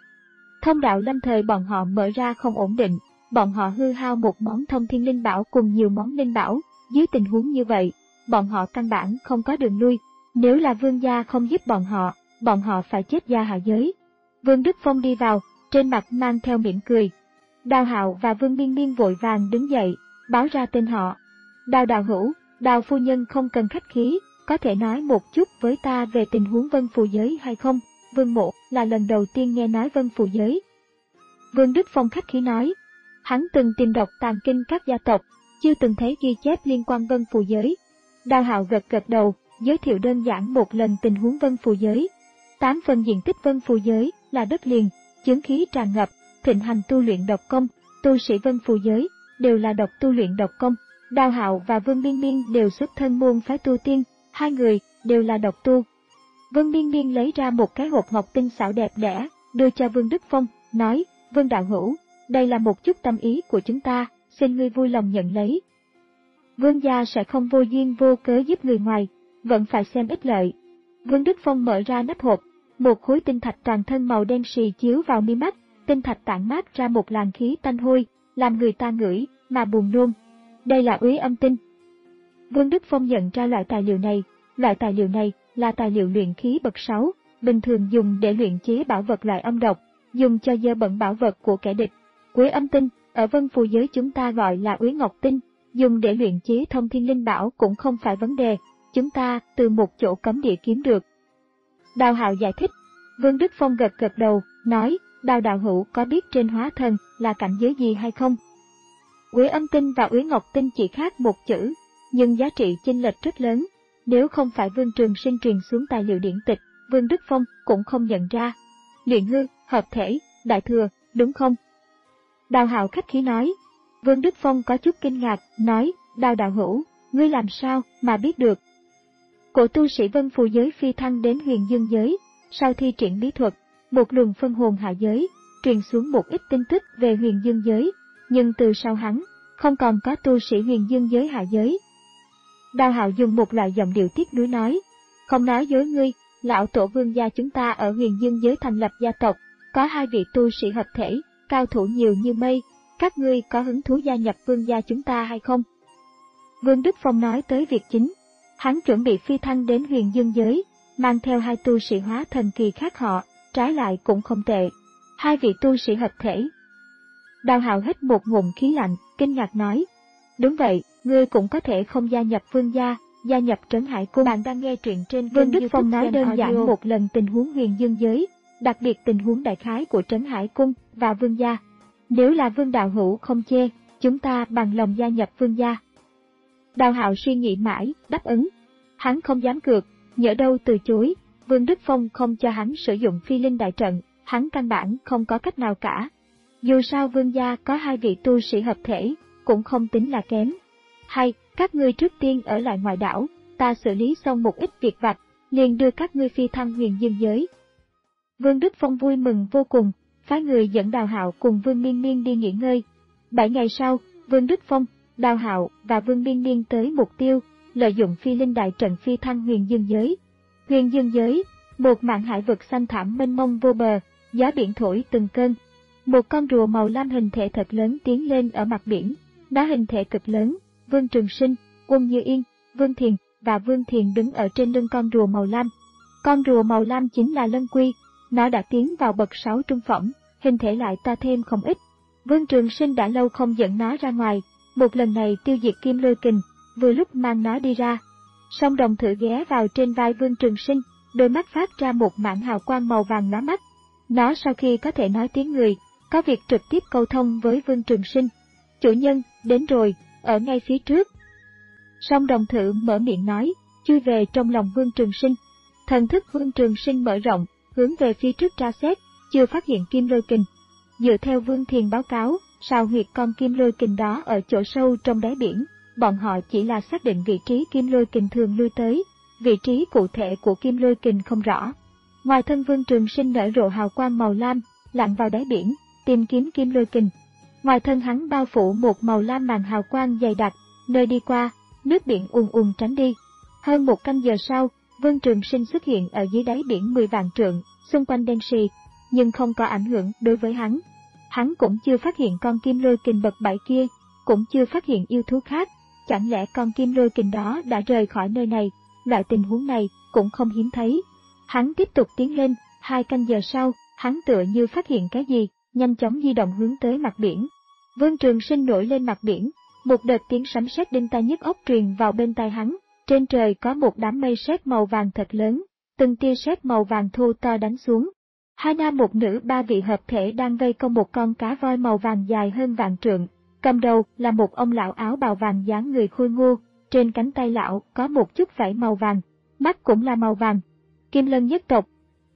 Thông đạo lâm thời bọn họ mở ra không ổn định, bọn họ hư hao một món thông thiên linh bảo cùng nhiều món linh bảo, dưới tình huống như vậy, bọn họ căn bản không có đường lui, nếu là vương gia không giúp bọn họ, bọn họ phải chết gia hạ giới. Vương Đức Phong đi vào, trên mặt mang theo mỉm cười. Đào Hạo và Vương Miên Miên vội vàng đứng dậy, báo ra tên họ. Đào đạo hữu, Đào phu nhân không cần khách khí, có thể nói một chút với ta về tình huống Vân Phù Giới hay không? Vương mộ là lần đầu tiên nghe nói Vân Phù Giới. Vương Đức Phong khách khí nói, hắn từng tìm đọc tàng kinh các gia tộc, chưa từng thấy ghi chép liên quan Vân Phù Giới. Đào Hạo gật gật đầu, giới thiệu đơn giản một lần tình huống Vân Phù Giới. Tám phần diện tích Vân Phù Giới là đất liền, chướng khí tràn ngập, thịnh hành tu luyện độc công, tu sĩ Vân Phù Giới đều là độc tu luyện độc công. Đào Hạo và Vương Miên Miên đều xuất thân môn phái tu tiên, hai người đều là độc tu. Vương Miên Miên lấy ra một cái hộp ngọc tinh xảo đẹp đẽ, đưa cho Vương Đức Phong, nói, Vương đạo hữu, đây là một chút tâm ý của chúng ta, xin ngươi vui lòng nhận lấy. Vương gia sẽ không vô duyên vô cớ giúp người ngoài, vẫn phải xem ích lợi. Vương Đức Phong mở ra nắp hộp, một khối tinh thạch toàn thân màu đen xì chiếu vào mi mắt, tinh thạch tản mát ra một làn khí tanh hôi, làm người ta ngửi mà buồn nôn. Đây là Úy Âm Tinh. Vương Đức Phong nhận ra loại tài liệu này, loại tài liệu này là tài liệu luyện khí bậc sáu, bình thường dùng để luyện chế bảo vật loại âm độc, dùng cho dơ bẩn bảo vật của kẻ địch. Úy Âm Tinh, ở Vân Phù Giới chúng ta gọi là Úy Ngọc Tinh, dùng để luyện chế thông thiên linh bảo cũng không phải vấn đề, chúng ta từ một chỗ cấm địa kiếm được. Đào Hạo giải thích. Vương Đức Phong gật gật đầu, nói, Đào đạo hữu có biết trên hóa thần là cảnh giới gì hay không? Úy Âm Tinh và Úy Ngọc Tinh chỉ khác một chữ, nhưng giá trị chênh lệch rất lớn. Nếu không phải Vương Trường Sinh truyền xuống tài liệu điển tịch, Vương Đức Phong cũng không nhận ra. Luyện hư, hợp thể, đại thừa, đúng không? Đào Hạo khách khí nói. Vương Đức Phong có chút kinh ngạc, nói, Đào đạo hữu, ngươi làm sao mà biết được? Cổ tu sĩ Vân Phù Giới phi thăng đến Huyền Dương Giới, sau thi triển bí thuật, một luồng phân hồn hạ giới, truyền xuống một ít tin tức về Huyền Dương Giới, nhưng từ sau hắn, không còn có tu sĩ Huyền Dương Giới hạ giới. Đào Hạo dùng một loại giọng điệu tiếc nuối nói, không nói dối ngươi, lão tổ Vương gia chúng ta ở Huyền Dương Giới thành lập gia tộc, có hai vị tu sĩ hợp thể, cao thủ nhiều như mây, các ngươi có hứng thú gia nhập Vương gia chúng ta hay không? Vương Đức Phong nói tới việc chính, hắn chuẩn bị phi thăng đến Huyền Dương Giới, mang theo hai tu sĩ hóa thần kỳ khác họ, trái lại cũng không tệ. Hai vị tu sĩ hợp thể. Đào Hạo hít một ngụm khí lạnh, kinh ngạc nói, đúng vậy, ngươi cũng có thể không gia nhập Vương gia, gia nhập Trấn Hải Cung. Bạn đang nghe truyện trên Vương Đức Phong nói đơn giản một lần tình huống Huyền Dương Giới, đặc biệt tình huống đại khái của Trấn Hải Cung và Vương gia. Nếu là Vương đạo hữu không chê, chúng ta bằng lòng gia nhập Vương gia. Đào Hạo suy nghĩ mãi, đáp ứng. Hắn không dám cược, nhỡ đâu từ chối, Vương Đức Phong không cho hắn sử dụng phi linh đại trận, hắn căn bản không có cách nào cả. Dù sao Vương gia có hai vị tu sĩ hợp thể, cũng không tính là kém. Hay, các ngươi trước tiên ở lại ngoại đảo, ta xử lý xong một ít việc vặt, liền đưa các ngươi phi thăng Huyền Dương Giới. Vương Đức Phong vui mừng vô cùng, phái người dẫn Đào Hạo cùng Vương Miên Miên đi nghỉ ngơi. Bảy ngày sau, Vương Đức Phong, Đào Hạo và Vương Miên Miên tới mục tiêu, lợi dụng phi linh đại trận phi thăng Huyền Dương Giới. Huyền Dương Giới, một mạn hải vực xanh thẳm mênh mông vô bờ, gió biển thổi từng cơn. Một con rùa màu lam hình thể thật lớn tiến lên ở mặt biển, nó hình thể cực lớn. Vương Trường Sinh, Uông Như Yên, Vương Thiền và Vương Thiền đứng ở trên lưng con rùa màu lam. Con rùa màu lam chính là Lân Quy, nó đã tiến vào bậc sáu trung phẩm, hình thể lại to thêm không ít. Vương Trường Sinh đã lâu không dẫn nó ra ngoài, một lần này tiêu diệt Kim Lôi Kình, vừa lúc mang nó đi ra. Song Đồng thử ghé vào trên vai Vương Trường Sinh, đôi mắt phát ra một mảng hào quang màu vàng lóa mắt. Nó sau khi có thể nói tiếng người, có việc trực tiếp câu thông với Vương Trường Sinh. Chủ nhân, đến rồi, ở ngay phía trước. Song Đồng thử mở miệng nói, chui về trong lòng Vương Trường Sinh. Thần thức Vương Trường Sinh mở rộng, hướng về phía trước tra xét, chưa phát hiện Kim Lôi Kình. Dựa theo Vương Thiền báo cáo, sao huyệt con Kim Lôi Kình đó ở chỗ sâu trong đáy biển, bọn họ chỉ là xác định vị trí Kim Lôi Kình thường lui tới, vị trí cụ thể của Kim Lôi Kình không rõ. Ngoài thân Vương Trường Sinh nở rộ hào quang màu lam, lặn vào đáy biển, tìm kiếm Kim Lôi Kình. Ngoài thân hắn bao phủ một màu lam màn hào quang dày đặc, nơi đi qua, nước biển ùn ùn tránh đi. Hơn một canh giờ sau, Vương Trường Sinh xuất hiện ở dưới đáy biển mười vạn trượng, xung quanh đen sì, nhưng không có ảnh hưởng đối với hắn. Hắn cũng chưa phát hiện con Kim Lôi Kình bậc bảy kia, cũng chưa phát hiện yêu thú khác, chẳng lẽ con Kim Lôi Kình đó đã rời khỏi nơi này, loại tình huống này cũng không hiếm thấy. Hắn tiếp tục tiến lên, hai canh giờ sau, hắn tựa như phát hiện cái gì, nhanh chóng di động hướng tới mặt biển. Vương Trường Sinh nổi lên mặt biển, một đợt tiếng sấm sét đinh tai nhức óc truyền vào bên tai hắn, trên trời có một đám mây sét màu vàng thật lớn, từng tia sét màu vàng thô to đánh xuống. Hai nam một nữ ba vị hợp thể đang vây công một con cá voi màu vàng dài hơn vạn trượng, cầm đầu là một ông lão áo bào vàng dáng người khôi ngô, trên cánh tay lão có một chút vảy màu vàng, mắt cũng là màu vàng. Kim Lân nhất tộc.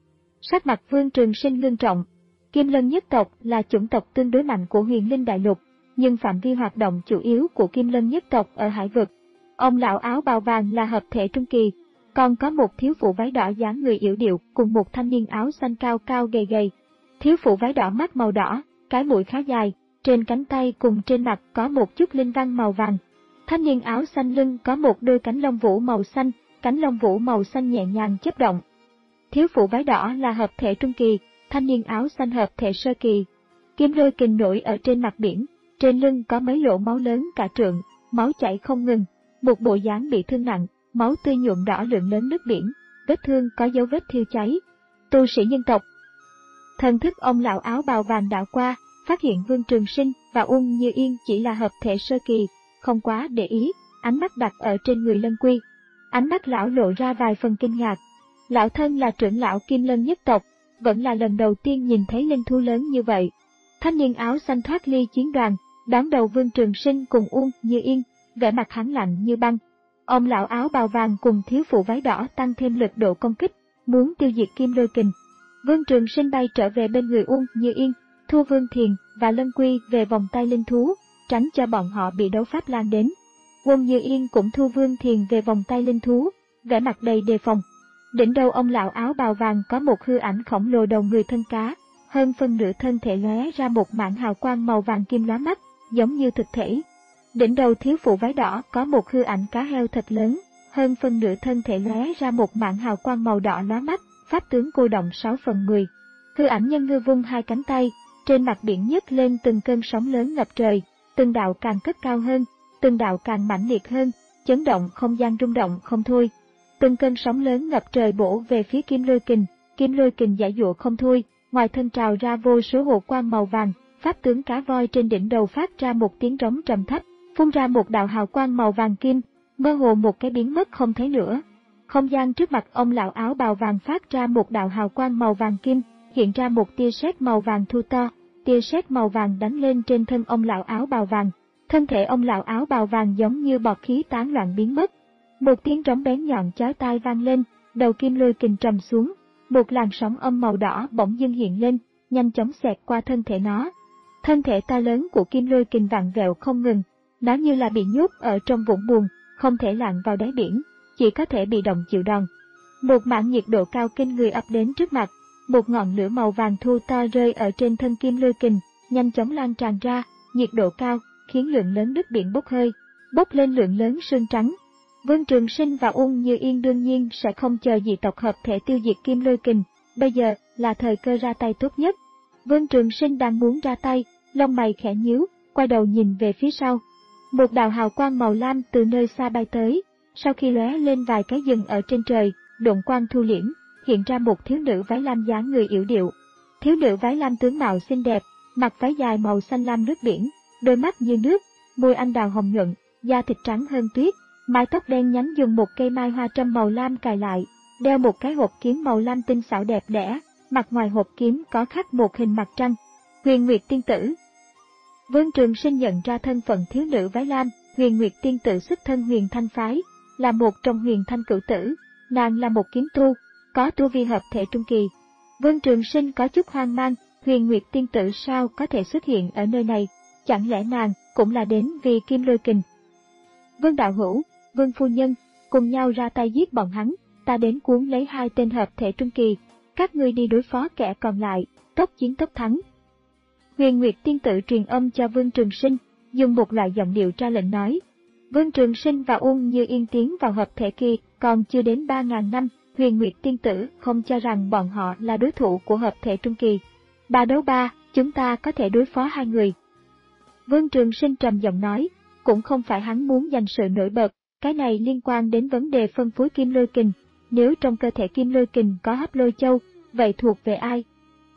Sắc mặt Vương Trường Sinh ngưng trọng. Kim Lân nhất tộc là chủng tộc tương đối mạnh của Huyền Linh Đại Lục, nhưng phạm vi hoạt động chủ yếu của Kim Lân nhất tộc ở hải vực. Ông lão áo bào vàng là hợp thể trung kỳ, còn có một thiếu phụ váy đỏ dáng người yểu điệu cùng một thanh niên áo xanh cao cao gầy gầy. Thiếu phụ váy đỏ mắt màu đỏ, cái mũi khá dài, trên cánh tay cùng trên mặt có một chút linh văn màu vàng. Thanh niên áo xanh lưng có một đôi cánh lông vũ màu xanh, cánh lông vũ màu xanh nhẹ nhàng chớp động. Thiếu phụ váy đỏ là hợp thể trung kỳ, thanh niên áo xanh hợp thể sơ kỳ. Kim lôi kình nổi ở trên mặt biển, trên lưng có mấy lỗ máu lớn cả trượng, máu chảy không ngừng, một bộ dáng bị thương nặng, máu tươi nhuộm đỏ lượng lớn nước biển, vết thương có dấu vết thiêu cháy. Tu sĩ nhân tộc. Thần thức ông lão áo bào vàng đảo qua, phát hiện Vương Trường Sinh và Ung Như Yên chỉ là hợp thể sơ kỳ, không quá để ý, ánh mắt đặt ở trên người Lân Quy. Ánh mắt lão lộ ra vài phần kinh ngạc. Lão thân là trưởng lão Kim Lân nhất tộc, vẫn là lần đầu tiên nhìn thấy linh thú lớn như vậy. Thanh niên áo xanh thoát ly chiến đoàn, đón đầu Vương Trường Sinh cùng Ung Như Yên, vẻ mặt hắn lạnh như băng. Ông lão áo bào vàng cùng thiếu phụ váy đỏ tăng thêm lực độ công kích, muốn tiêu diệt Kim Lôi Kình. Vương Trường Sinh bay trở về bên người Ung Như Yên, Thu Vương Thiền và Lân Quy về vòng tay linh thú, tránh cho bọn họ bị đấu pháp lan đến. Ung Như Yên cũng thu Vương Thiền về vòng tay linh thú, vẻ mặt đầy đề phòng. Đỉnh đầu ông lão áo bào vàng có một hư ảnh khổng lồ đầu người thân cá, hơn phân nửa thân thể lóe ra một mảng hào quang màu vàng kim lóa mắt, giống như thực thể. Đỉnh đầu thiếu phụ váy đỏ có một hư ảnh cá heo thật lớn, hơn phân nửa thân thể lóe ra một mảng hào quang màu đỏ lóa mắt, pháp tướng cô động sáu phần mười. Hư ảnh nhân ngư vung hai cánh tay, trên mặt biển nhấc lên từng cơn sóng lớn ngập trời, từng đạo càng cất cao hơn, từng đạo càng mãnh liệt hơn, chấn động không gian rung động không thôi. Từng cơn sóng lớn ngập trời bổ về phía Kim Lôi Kình, Kim Lôi Kình giãy giụa không thôi, ngoài thân trào ra vô số hồ quang màu vàng, pháp tướng cá voi trên đỉnh đầu phát ra một tiếng trống trầm thấp, phun ra một đạo hào quang màu vàng kim, mơ hồ một cái biến mất không thấy nữa. Không gian trước mặt ông lão áo bào vàng phát ra một đạo hào quang màu vàng kim, hiện ra một tia sét màu vàng thu to, tia sét màu vàng đánh lên trên thân ông lão áo bào vàng. Thân thể ông lão áo bào vàng giống như bọt khí tán loạn biến mất. Một tiếng trống bén nhọn chói tai vang lên, đầu Kim Lôi Kình trầm xuống, một làn sóng âm màu đỏ bỗng dưng hiện lên, nhanh chóng xẹt qua thân thể nó. Thân thể to lớn của Kim Lôi Kình vặn vẹo không ngừng, nó như là bị nhốt ở trong vũng bùn, không thể lặn vào đáy biển, chỉ có thể bị động chịu đòn. Một mảng nhiệt độ cao kinh người ập đến trước mặt, một ngọn lửa màu vàng thu to rơi ở trên thân Kim Lôi Kình, nhanh chóng lan tràn ra, nhiệt độ cao khiến lượng lớn nước biển bốc hơi, bốc lên lượng lớn sương trắng. Vương Trường Sinh và Ung Như Yên đương nhiên sẽ không chờ dị tộc hợp thể tiêu diệt Kim Lôi Kình, bây giờ là thời cơ ra tay tốt nhất. Vương Trường Sinh đang muốn ra tay, lông mày khẽ nhíu, quay đầu nhìn về phía sau. Một đạo hào quang màu lam từ nơi xa bay tới, sau khi lóe lên vài cái dừng ở trên trời, độn quang thu liễm, hiện ra một thiếu nữ váy lam dáng người yểu điệu. Thiếu nữ váy lam tướng mạo xinh đẹp, mặc váy dài màu xanh lam nước biển, đôi mắt như nước, môi anh đào hồng nhuận, da thịt trắng hơn tuyết, mái tóc đen nhánh dùng một cây mai hoa trâm màu lam cài lại, đeo một cái hộp kiếm màu lam tinh xảo đẹp đẽ, mặt ngoài hộp kiếm có khắc một hình mặt trăng. Huyền Nguyệt tiên tử. Vương Trường Sinh nhận ra thân phận thiếu nữ váy lam, Huyền Nguyệt tiên tử xuất thân Huyền Thanh phái, là một trong Huyền Thanh cửu tử, nàng là một kiếm tu, có tu vi hợp thể trung kỳ. Vương Trường Sinh có chút hoang mang, Huyền Nguyệt tiên tử sao có thể xuất hiện ở nơi này, chẳng lẽ nàng cũng là đến vì Kim Lôi Kình? Vương đạo hữu, Vương phu nhân, cùng nhau ra tay giết bọn hắn, ta đến cuốn lấy hai tên hợp thể trung kỳ, các ngươi đi đối phó kẻ còn lại, tốc chiến tốc thắng. Huyền Nguyệt tiên tử truyền âm cho Vương Trường Sinh, dùng một loại giọng điệu ra lệnh nói. Vương Trường Sinh và Ung Như Yên tiến vào hợp thể kỳ, còn chưa đến ba ngàn năm, Huyền Nguyệt tiên tử không cho rằng bọn họ là đối thủ của hợp thể trung kỳ. Ba đấu ba, chúng ta có thể đối phó hai người. Vương Trường Sinh trầm giọng nói, cũng không phải hắn muốn giành sự nổi bật, cái này liên quan đến vấn đề phân phối Kim Lôi Kình, nếu trong cơ thể Kim Lôi Kình có Hấp Lôi Châu, vậy thuộc về ai?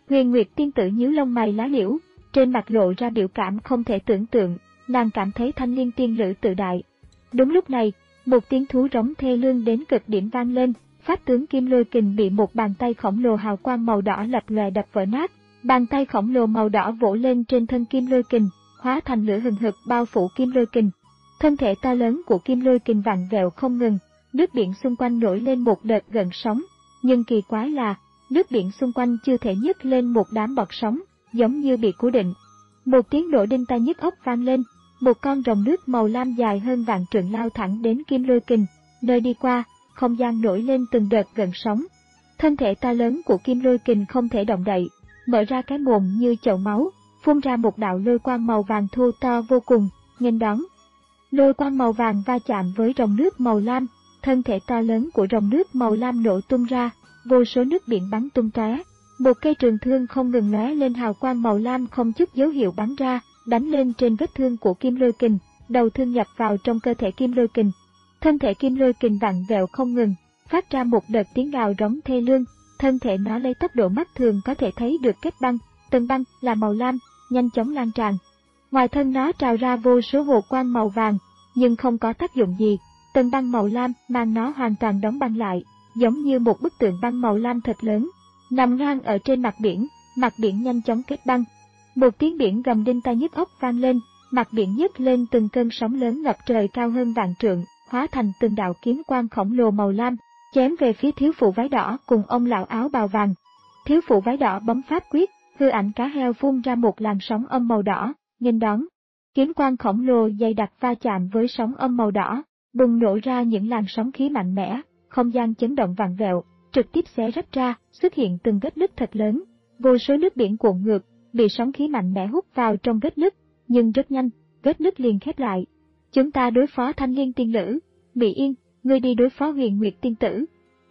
Huyền Nguyệt tiên tử nhíu lông mày lá liễu, trên mặt lộ ra biểu cảm không thể tưởng tượng, nàng cảm thấy thanh liên tiên lữ tự đại. Đúng lúc này, một tiếng thú rống thê lương đến cực điểm vang lên, pháp tướng Kim Lôi Kình bị một bàn tay khổng lồ hào quang màu đỏ lập lòe đập vỡ nát. Bàn tay khổng lồ màu đỏ vỗ lên trên thân Kim Lôi Kình, hóa thành lửa hừng hực bao phủ Kim Lôi Kình. Thân thể to lớn của Kim Lôi Kình vặn vẹo không ngừng, nước biển xung quanh nổi lên một đợt gợn sóng, nhưng kỳ quái là, nước biển xung quanh chưa thể nhấc lên một đám bọt sóng, giống như bị cố định. Một tiếng nổ đinh tai nhức óc vang lên, một con rồng nước màu lam dài hơn vạn trượng lao thẳng đến Kim Lôi Kình, nơi đi qua, không gian nổi lên từng đợt gợn sóng. Thân thể to lớn của Kim Lôi Kình không thể động đậy, mở ra cái mồm như chậu máu, phun ra một đạo lôi quang màu vàng thô to vô cùng, nghênh đón. Lôi quang màu vàng va chạm với rồng nước màu lam, thân thể to lớn của rồng nước màu lam nổ tung ra, vô số nước biển bắn tung tóe. Một cây trường thương không ngừng lóe lên hào quang màu lam không chút dấu hiệu bắn ra, đánh lên trên vết thương của Kim Lôi Kình, đầu thương nhập vào trong cơ thể Kim Lôi Kình. Thân thể Kim Lôi Kình vặn vẹo không ngừng, phát ra một đợt tiếng gào rống thê lương, thân thể nó lấy tốc độ mắt thường có thể thấy được kết băng, tầng băng là màu lam, nhanh chóng lan tràn. Ngoài thân nó trào ra vô số hồ quang màu vàng, nhưng không có tác dụng gì, tầng băng màu lam mang nó hoàn toàn đóng băng lại, giống như một bức tượng băng màu lam thật lớn, nằm ngang ở trên mặt biển, mặt biển nhanh chóng kết băng. Một tiếng biển gầm đinh tai nhức óc vang lên, mặt biển nhấc lên từng cơn sóng lớn ngập trời cao hơn vạn trượng, hóa thành từng đạo kiếm quang khổng lồ màu lam, chém về phía thiếu phụ váy đỏ cùng ông lão áo bào vàng. Thiếu phụ váy đỏ bấm pháp quyết, hư ảnh cá heo phun ra một làn sóng âm màu đỏ, nghênh đón. Kiếm quang khổng lồ dày đặc va chạm với sóng âm màu đỏ, bùng nổ ra những làn sóng khí mạnh mẽ, không gian chấn động vặn vẹo, trực tiếp xé rách ra, xuất hiện từng vết nứt thật lớn, vô số nước biển cuộn ngược, bị sóng khí mạnh mẽ hút vào trong vết nứt, nhưng rất nhanh, vết nứt liền khép lại. Chúng ta đối phó thanh liên tiên lữ, Mỹ Yên, ngươi đi đối phó Huyền Nguyệt tiên tử.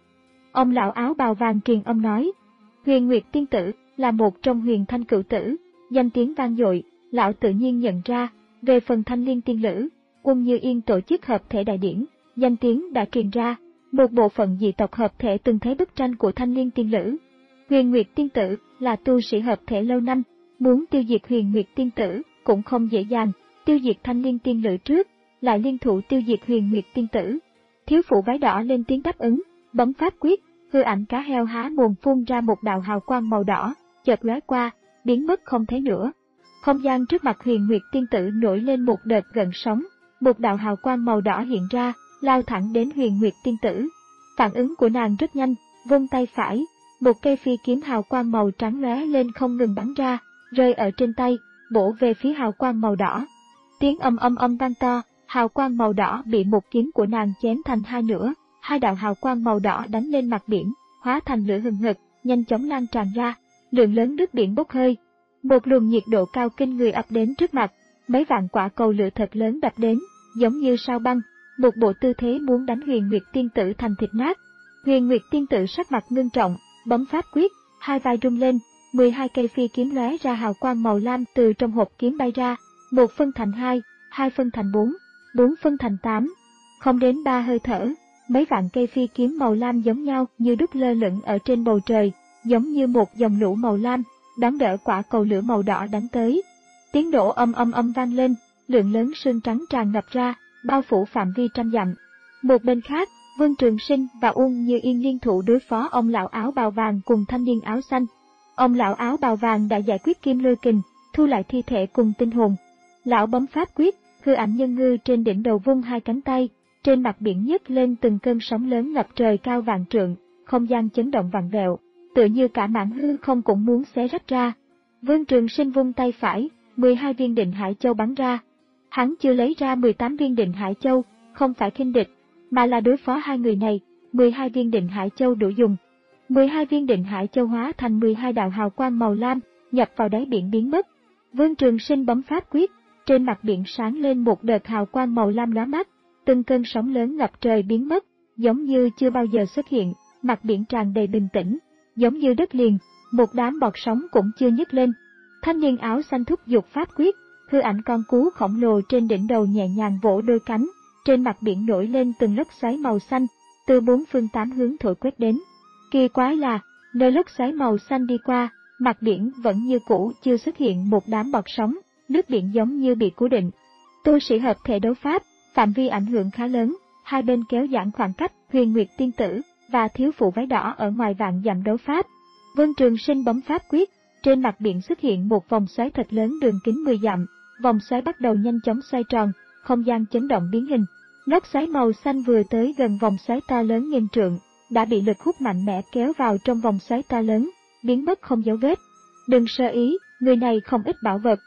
Ông lão áo bào vàng truyền âm nói. Huyền Nguyệt tiên tử là một trong huyền thanh cửu tử, danh tiếng vang dội, lão tự nhiên nhận ra. Về phần thanh liên tiên lữ, Quân Như Yên tổ chức hợp thể đại điển, danh tiếng đã truyền ra. Một bộ phận dị tộc hợp thể từng thấy bức tranh của thanh liên tiên lữ. Huyền Nguyệt tiên tử là tu sĩ hợp thể lâu năm, muốn tiêu diệt Huyền Nguyệt tiên tử cũng không dễ dàng, tiêu diệt thanh liên tiên lữ trước, lại liên thủ tiêu diệt Huyền Nguyệt tiên tử. Thiếu phụ váy đỏ lên tiếng đáp ứng, bấm pháp quyết, hư ảnh cá heo há mồm phun ra một đạo hào quang màu đỏ, chợt lóe qua, biến mất không thấy nữa. Không gian trước mặt Huyền Nguyệt tiên tử nổi lên một đợt gợn sóng, một đạo hào quang màu đỏ hiện ra, lao thẳng đến Huyền Nguyệt tiên tử. Phản ứng của nàng rất nhanh, vung tay phải, một cây phi kiếm hào quang màu trắng lóe lên không ngừng bắn ra, rơi ở trên tay, bổ về phía hào quang màu đỏ. Tiếng âm âm âm vang to, hào quang màu đỏ bị một kiếm của nàng chém thành hai nửa, hai đạo hào quang màu đỏ đánh lên mặt biển, hóa thành lửa hừng hực, nhanh chóng lan tràn ra, lượng lớn nước biển bốc hơi. Một luồng nhiệt độ cao kinh người ập đến trước mặt, mấy vạn quả cầu lửa thật lớn đập đến, giống như sao băng, một bộ tư thế muốn đánh Huyền Nguyệt tiên tử thành thịt nát. Huyền Nguyệt tiên tử sắc mặt ngưng trọng, bấm pháp quyết, hai vai rung lên, mười hai cây phi kiếm lóe ra hào quang màu lam từ trong hộp kiếm bay ra, một phân thành hai, hai phân thành bốn, bốn phân thành tám. Không đến ba hơi thở, mấy vạn cây phi kiếm màu lam giống nhau như đúc lơ lửng ở trên bầu trời, giống như một dòng lũ màu lam, đón đỡ quả cầu lửa màu đỏ đánh tới. Tiếng nổ âm âm âm vang lên, lượng lớn sương trắng tràn ngập ra, bao phủ phạm vi trăm dặm. Một bên khác, Vương Trường Sinh và Uông Như Yên liên thủ đối phó ông lão áo bào vàng cùng thanh niên áo xanh. Ông lão áo bào vàng đã giải quyết Kim Lôi Kình, thu lại thi thể cùng tinh hồn. Lão bấm pháp quyết, hư ảnh nhân ngư trên đỉnh đầu vung hai cánh tay, trên mặt biển nhấc lên từng cơn sóng lớn ngập trời cao vạn trượng, không gian chấn động vặn vẹo, tựa như cả mảng hư không cũng muốn xé rách ra. Vương Trường Sinh vung tay phải, mười hai viên định hải châu bắn ra. Hắn chưa lấy ra mười tám viên định hải châu, không phải khinh địch, mà là đối phó hai người này, mười hai viên định hải châu đủ dùng. mười hai viên định hải châu hóa thành mười hai đạo hào quang màu lam, nhập vào đáy biển biến mất. Vương Trường Sinh bấm pháp quyết, trên mặt biển sáng lên một đợt hào quang màu lam lóa mắt, từng cơn sóng lớn ngập trời biến mất, giống như chưa bao giờ xuất hiện, mặt biển tràn đầy bình tĩnh, giống như đất liền, một đám bọt sóng cũng chưa nhấc lên. Thanh niên áo xanh thúc giục pháp quyết, hư ảnh con cú khổng lồ trên đỉnh đầu nhẹ nhàng vỗ đôi cánh, trên mặt biển nổi lên từng lốc xoáy màu xanh, từ bốn phương tám hướng thổi quét đến. Kỳ quái là, nơi lốc xoáy màu xanh đi qua, Mặt biển vẫn như cũ, chưa xuất hiện một đám bọt sóng, nước biển giống như bị cố định. Tu sĩ hợp thể đấu pháp, phạm vi ảnh hưởng khá lớn, hai bên kéo giãn khoảng cách. Huyền Nguyệt tiên tử và thiếu phụ váy đỏ ở ngoài vạn dặm đấu pháp. Vương Trường Sinh bấm pháp quyết, trên mặt biển xuất hiện một vòng xoáy thật lớn đường kính mười dặm. Vòng xoáy bắt đầu nhanh chóng xoay tròn, không gian chấn động biến hình. Lốc xoáy màu xanh vừa tới gần vòng xoáy to lớn nghìn trượng, đã bị lực hút mạnh mẽ kéo vào trong vòng xoáy to lớn, biến mất không dấu vết. Đừng sơ ý, người này không ít bảo vật.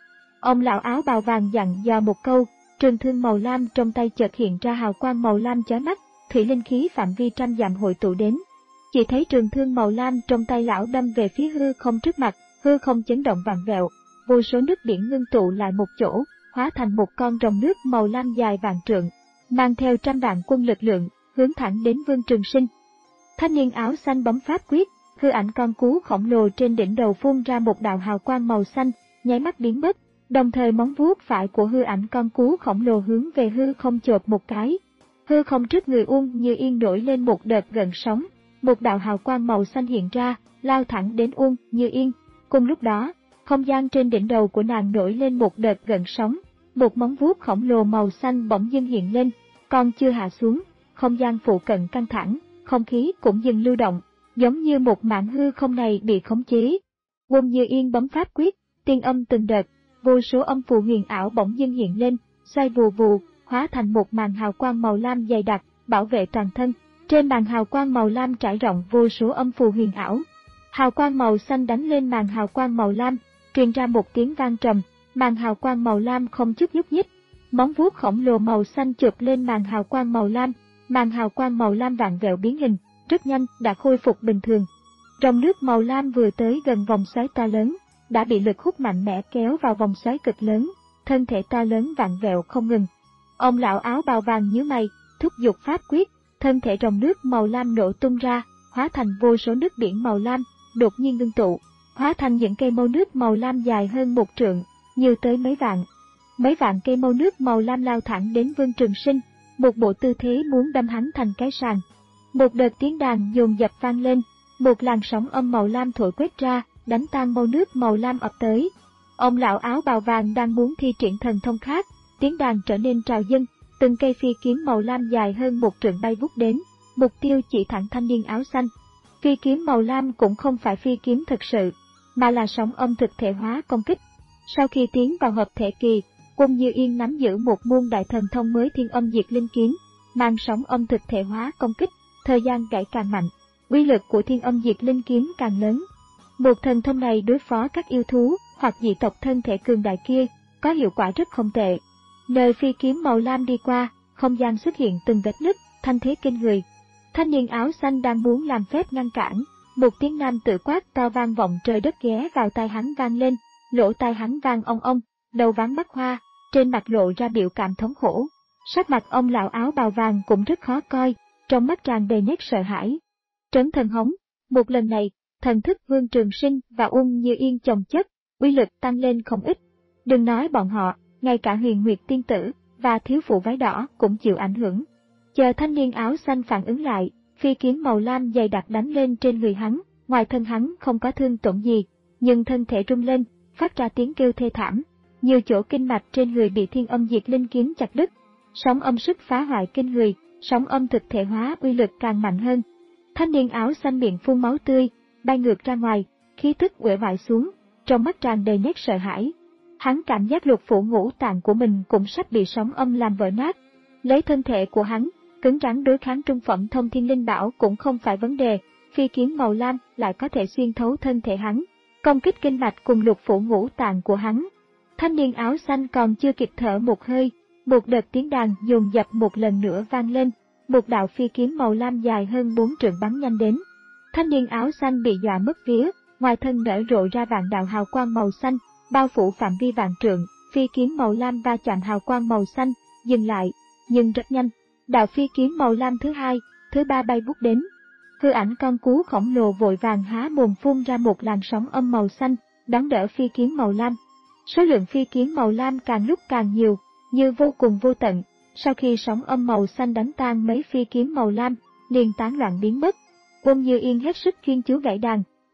Ông lão áo bào vàng dặn dò một câu, trường thương màu lam trong tay chợt hiện ra hào quang màu lam chói mắt, thủy linh khí phạm vi trăm dặm hội tụ đến. Chỉ thấy trường thương màu lam trong tay lão đâm về phía hư không trước mặt, hư không chấn động vặn vẹo, vô số nước biển ngưng tụ lại một chỗ, hóa thành một con rồng nước màu lam dài vạn trượng, mang theo trăm vạn quân lực lượng, hướng thẳng đến Vương Trường Sinh. Thanh niên áo xanh bấm pháp quyết, hư ảnh con cú khổng lồ trên đỉnh đầu phun ra một đạo hào quang màu xanh, nháy mắt biến mất, đồng thời móng vuốt phải của hư ảnh con cú khổng lồ hướng về hư không chộp một cái. Hư không trước người Uông Như Yên nổi lên một đợt gợn sóng, một đạo hào quang màu xanh hiện ra, lao thẳng đến Uông Như Yên. Cùng lúc đó, không gian trên đỉnh đầu của nàng nổi lên một đợt gợn sóng, một móng vuốt khổng lồ màu xanh bỗng dưng hiện lên, còn chưa hạ xuống, không gian phụ cận căng thẳng, không khí cũng dừng lưu động, giống như một mảng hư không này bị khống chế. Uông Như Yên bấm pháp quyết, tiên âm từng đợt, vô số âm phù huyền ảo bỗng dưng hiện lên, xoay vù vù, hóa thành một màn hào quang màu lam dày đặc, bảo vệ toàn thân. Trên màn hào quang màu lam trải rộng vô số âm phù huyền ảo. Hào quang màu xanh đánh lên màn hào quang màu lam, truyền ra một tiếng vang trầm, màn hào quang màu lam không chút nhúc nhích. Móng vuốt khổng lồ màu xanh chụp lên màn hào quang màu lam, màn hào quang màu lam vặn vẹo biến hình, rất nhanh đã khôi phục bình thường. Rồng nước màu lam vừa tới gần vòng xoáy to lớn, đã bị lực hút mạnh mẽ kéo vào vòng xoáy cực lớn, thân thể to lớn vặn vẹo không ngừng. Ông lão áo bào vàng nhíu mày, thúc giục pháp quyết, thân thể rồng nước màu lam nổ tung ra, hóa thành vô số nước biển màu lam, đột nhiên ngưng tụ, hóa thành những cây mâu nước màu lam dài hơn một trượng, nhiều tới mấy vạn. Mấy vạn cây mâu nước màu lam lao thẳng đến Vương Trường Sinh, một bộ tư thế muốn đâm hắn thành cái sàng. Một đợt tiếng đàn dồn dập vang lên, một làn sóng âm màu lam thổi quét ra, đánh tan mâu nước màu lam ập tới. Ông lão áo bào vàng đang muốn thi triển thần thông khác, tiếng đàn trở nên trào dâng, từng cây phi kiếm màu lam dài hơn một trượng bay vút đến, mục tiêu chỉ thẳng thanh niên áo xanh. Phi kiếm màu lam cũng không phải phi kiếm thực sự, mà là sóng âm thực thể hóa công kích. Sau khi tiến vào hợp thể kỳ, Uông Như Yên nắm giữ một môn đại thần thông mới Thiên Âm Diệt Linh Kiếm, mang sóng âm thực thể hóa công kích, thời gian gãy càng mạnh, uy lực của Thiên Âm Diệt Linh Kiếm càng lớn. Một thần thông này đối phó các yêu thú hoặc dị tộc thân thể cường đại kia, có hiệu quả rất không tệ. Nơi phi kiếm màu lam đi qua, không gian xuất hiện từng vết nứt, thanh thế kinh người. Thanh niên áo xanh đang muốn làm phép ngăn cản, một tiếng nam tự quát to vang vọng trời đất ghé vào tai hắn vang lên, lỗ tai hắn vang ong ong, đầu váng mắt hoa, trên mặt lộ ra biểu cảm thống khổ. Sắc mặt ông lão áo bào vàng cũng rất khó coi, trong mắt tràn đầy nét sợ hãi. Trấn thần hống, một lần này, thần thức Vương Trường Sinh và Uông Như Yên chồng chất, uy lực tăng lên không ít. Đừng nói bọn họ, ngay cả Huyền Nguyệt tiên tử và thiếu phụ váy đỏ cũng chịu ảnh hưởng. Chờ thanh niên áo xanh phản ứng lại, phi kiếm màu lam dày đặc đánh lên trên người hắn, ngoài thân hắn không có thương tổn gì, nhưng thân thể rung lên, phát ra tiếng kêu thê thảm. Nhiều chỗ kinh mạch trên người bị Thiên Âm Diệt Linh Kiếm chặt đứt, sóng âm sức phá hoại kinh người, sóng âm thực thể hóa uy lực càng mạnh hơn. Thanh niên áo xanh miệng phun máu tươi, bay ngược ra ngoài, khí tức uể oải xuống, trong mắt tràn đầy nét sợ hãi. Hắn cảm giác lục phủ ngũ tạng của mình cũng sắp bị sóng âm làm vỡ nát. Lấy thân thể của hắn, cứng rắn đối kháng trung phẩm thông thiên linh bảo cũng không phải vấn đề, phi kiếm màu lam lại có thể xuyên thấu thân thể hắn, công kích kinh mạch cùng lục phủ ngũ tạng của hắn. Thanh niên áo xanh còn chưa kịp thở một hơi, một đợt tiếng đàn dồn dập một lần nữa vang lên, một đạo phi kiếm màu lam dài hơn bốn trượng bắn nhanh đến. Thanh niên áo xanh bị dọa mất vía, ngoài thân nở rộ ra vạn đạo hào quang màu xanh, bao phủ phạm vi vạn trượng, phi kiếm màu lam va chạm hào quang màu xanh, dừng lại, nhưng rất nhanh, đạo phi kiếm màu lam thứ hai, thứ ba bay vút đến. Hư ảnh con cú khổng lồ vội vàng há mồm phun ra một làn sóng âm màu xanh, đón đỡ phi kiếm màu lam. Số lượng phi kiếm màu lam càng lúc càng nhiều, như vô cùng vô tận. Sau khi sóng âm màu xanh đánh tan mấy phi kiếm màu lam, liền tán loạn biến mất. Uông Như Yên hết sức chuyên chú gảy đàn,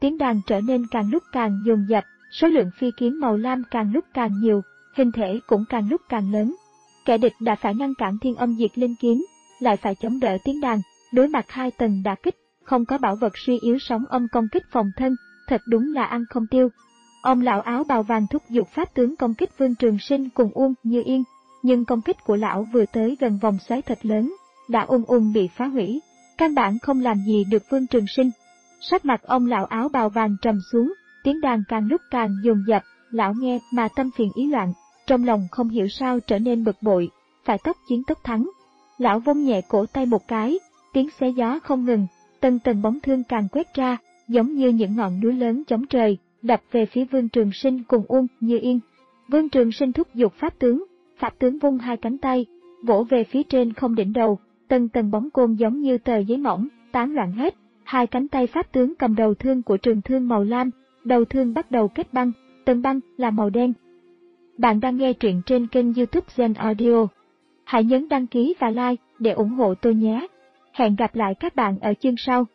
tiếng đàn trở nên càng lúc càng dồn dập, số lượng phi kiếm màu lam càng lúc càng nhiều, hình thể cũng càng lúc càng lớn. Kẻ địch đã phải ngăn cản thiên âm diệt linh kiếm, lại phải chống đỡ tiếng đàn, đối mặt hai tầng đả kích, không có bảo vật suy yếu sóng âm công kích phòng thân, thật đúng là ăn không tiêu. Ông lão áo bào vàng thúc giục pháp tướng công kích Vương Trường Sinh cùng Uông Như Yên, nhưng công kích của lão vừa tới gần vòng xoáy thật lớn, đã ung ung bị phá hủy, căn bản không làm gì được Vương Trường Sinh. Sắc mặt ông lão áo bào vàng trầm xuống, tiếng đàn càng lúc càng dồn dập, lão nghe mà tâm phiền ý loạn, trong lòng không hiểu sao trở nên bực bội, phải tốc chiến tốc thắng. Lão vung nhẹ cổ tay một cái, tiếng xé gió không ngừng, từng tầng bóng thương càng quét ra, giống như những ngọn núi lớn chống trời, đập về phía Vương Trường Sinh cùng Uông Như Yên. Vương Trường Sinh thúc giục pháp tướng, pháp tướng vung hai cánh tay, vỗ về phía trên không đỉnh đầu, từng tầng bóng côn giống như tờ giấy mỏng, tán loạn hết. Hai cánh tay pháp tướng cầm đầu thương của trường thương màu lam, đầu thương bắt đầu kết băng, tầng băng là màu đen. Bạn đang nghe truyện trên kênh YouTube Zen Audio. Hãy nhấn đăng ký và like để ủng hộ tôi nhé. Hẹn gặp lại các bạn ở chương sau.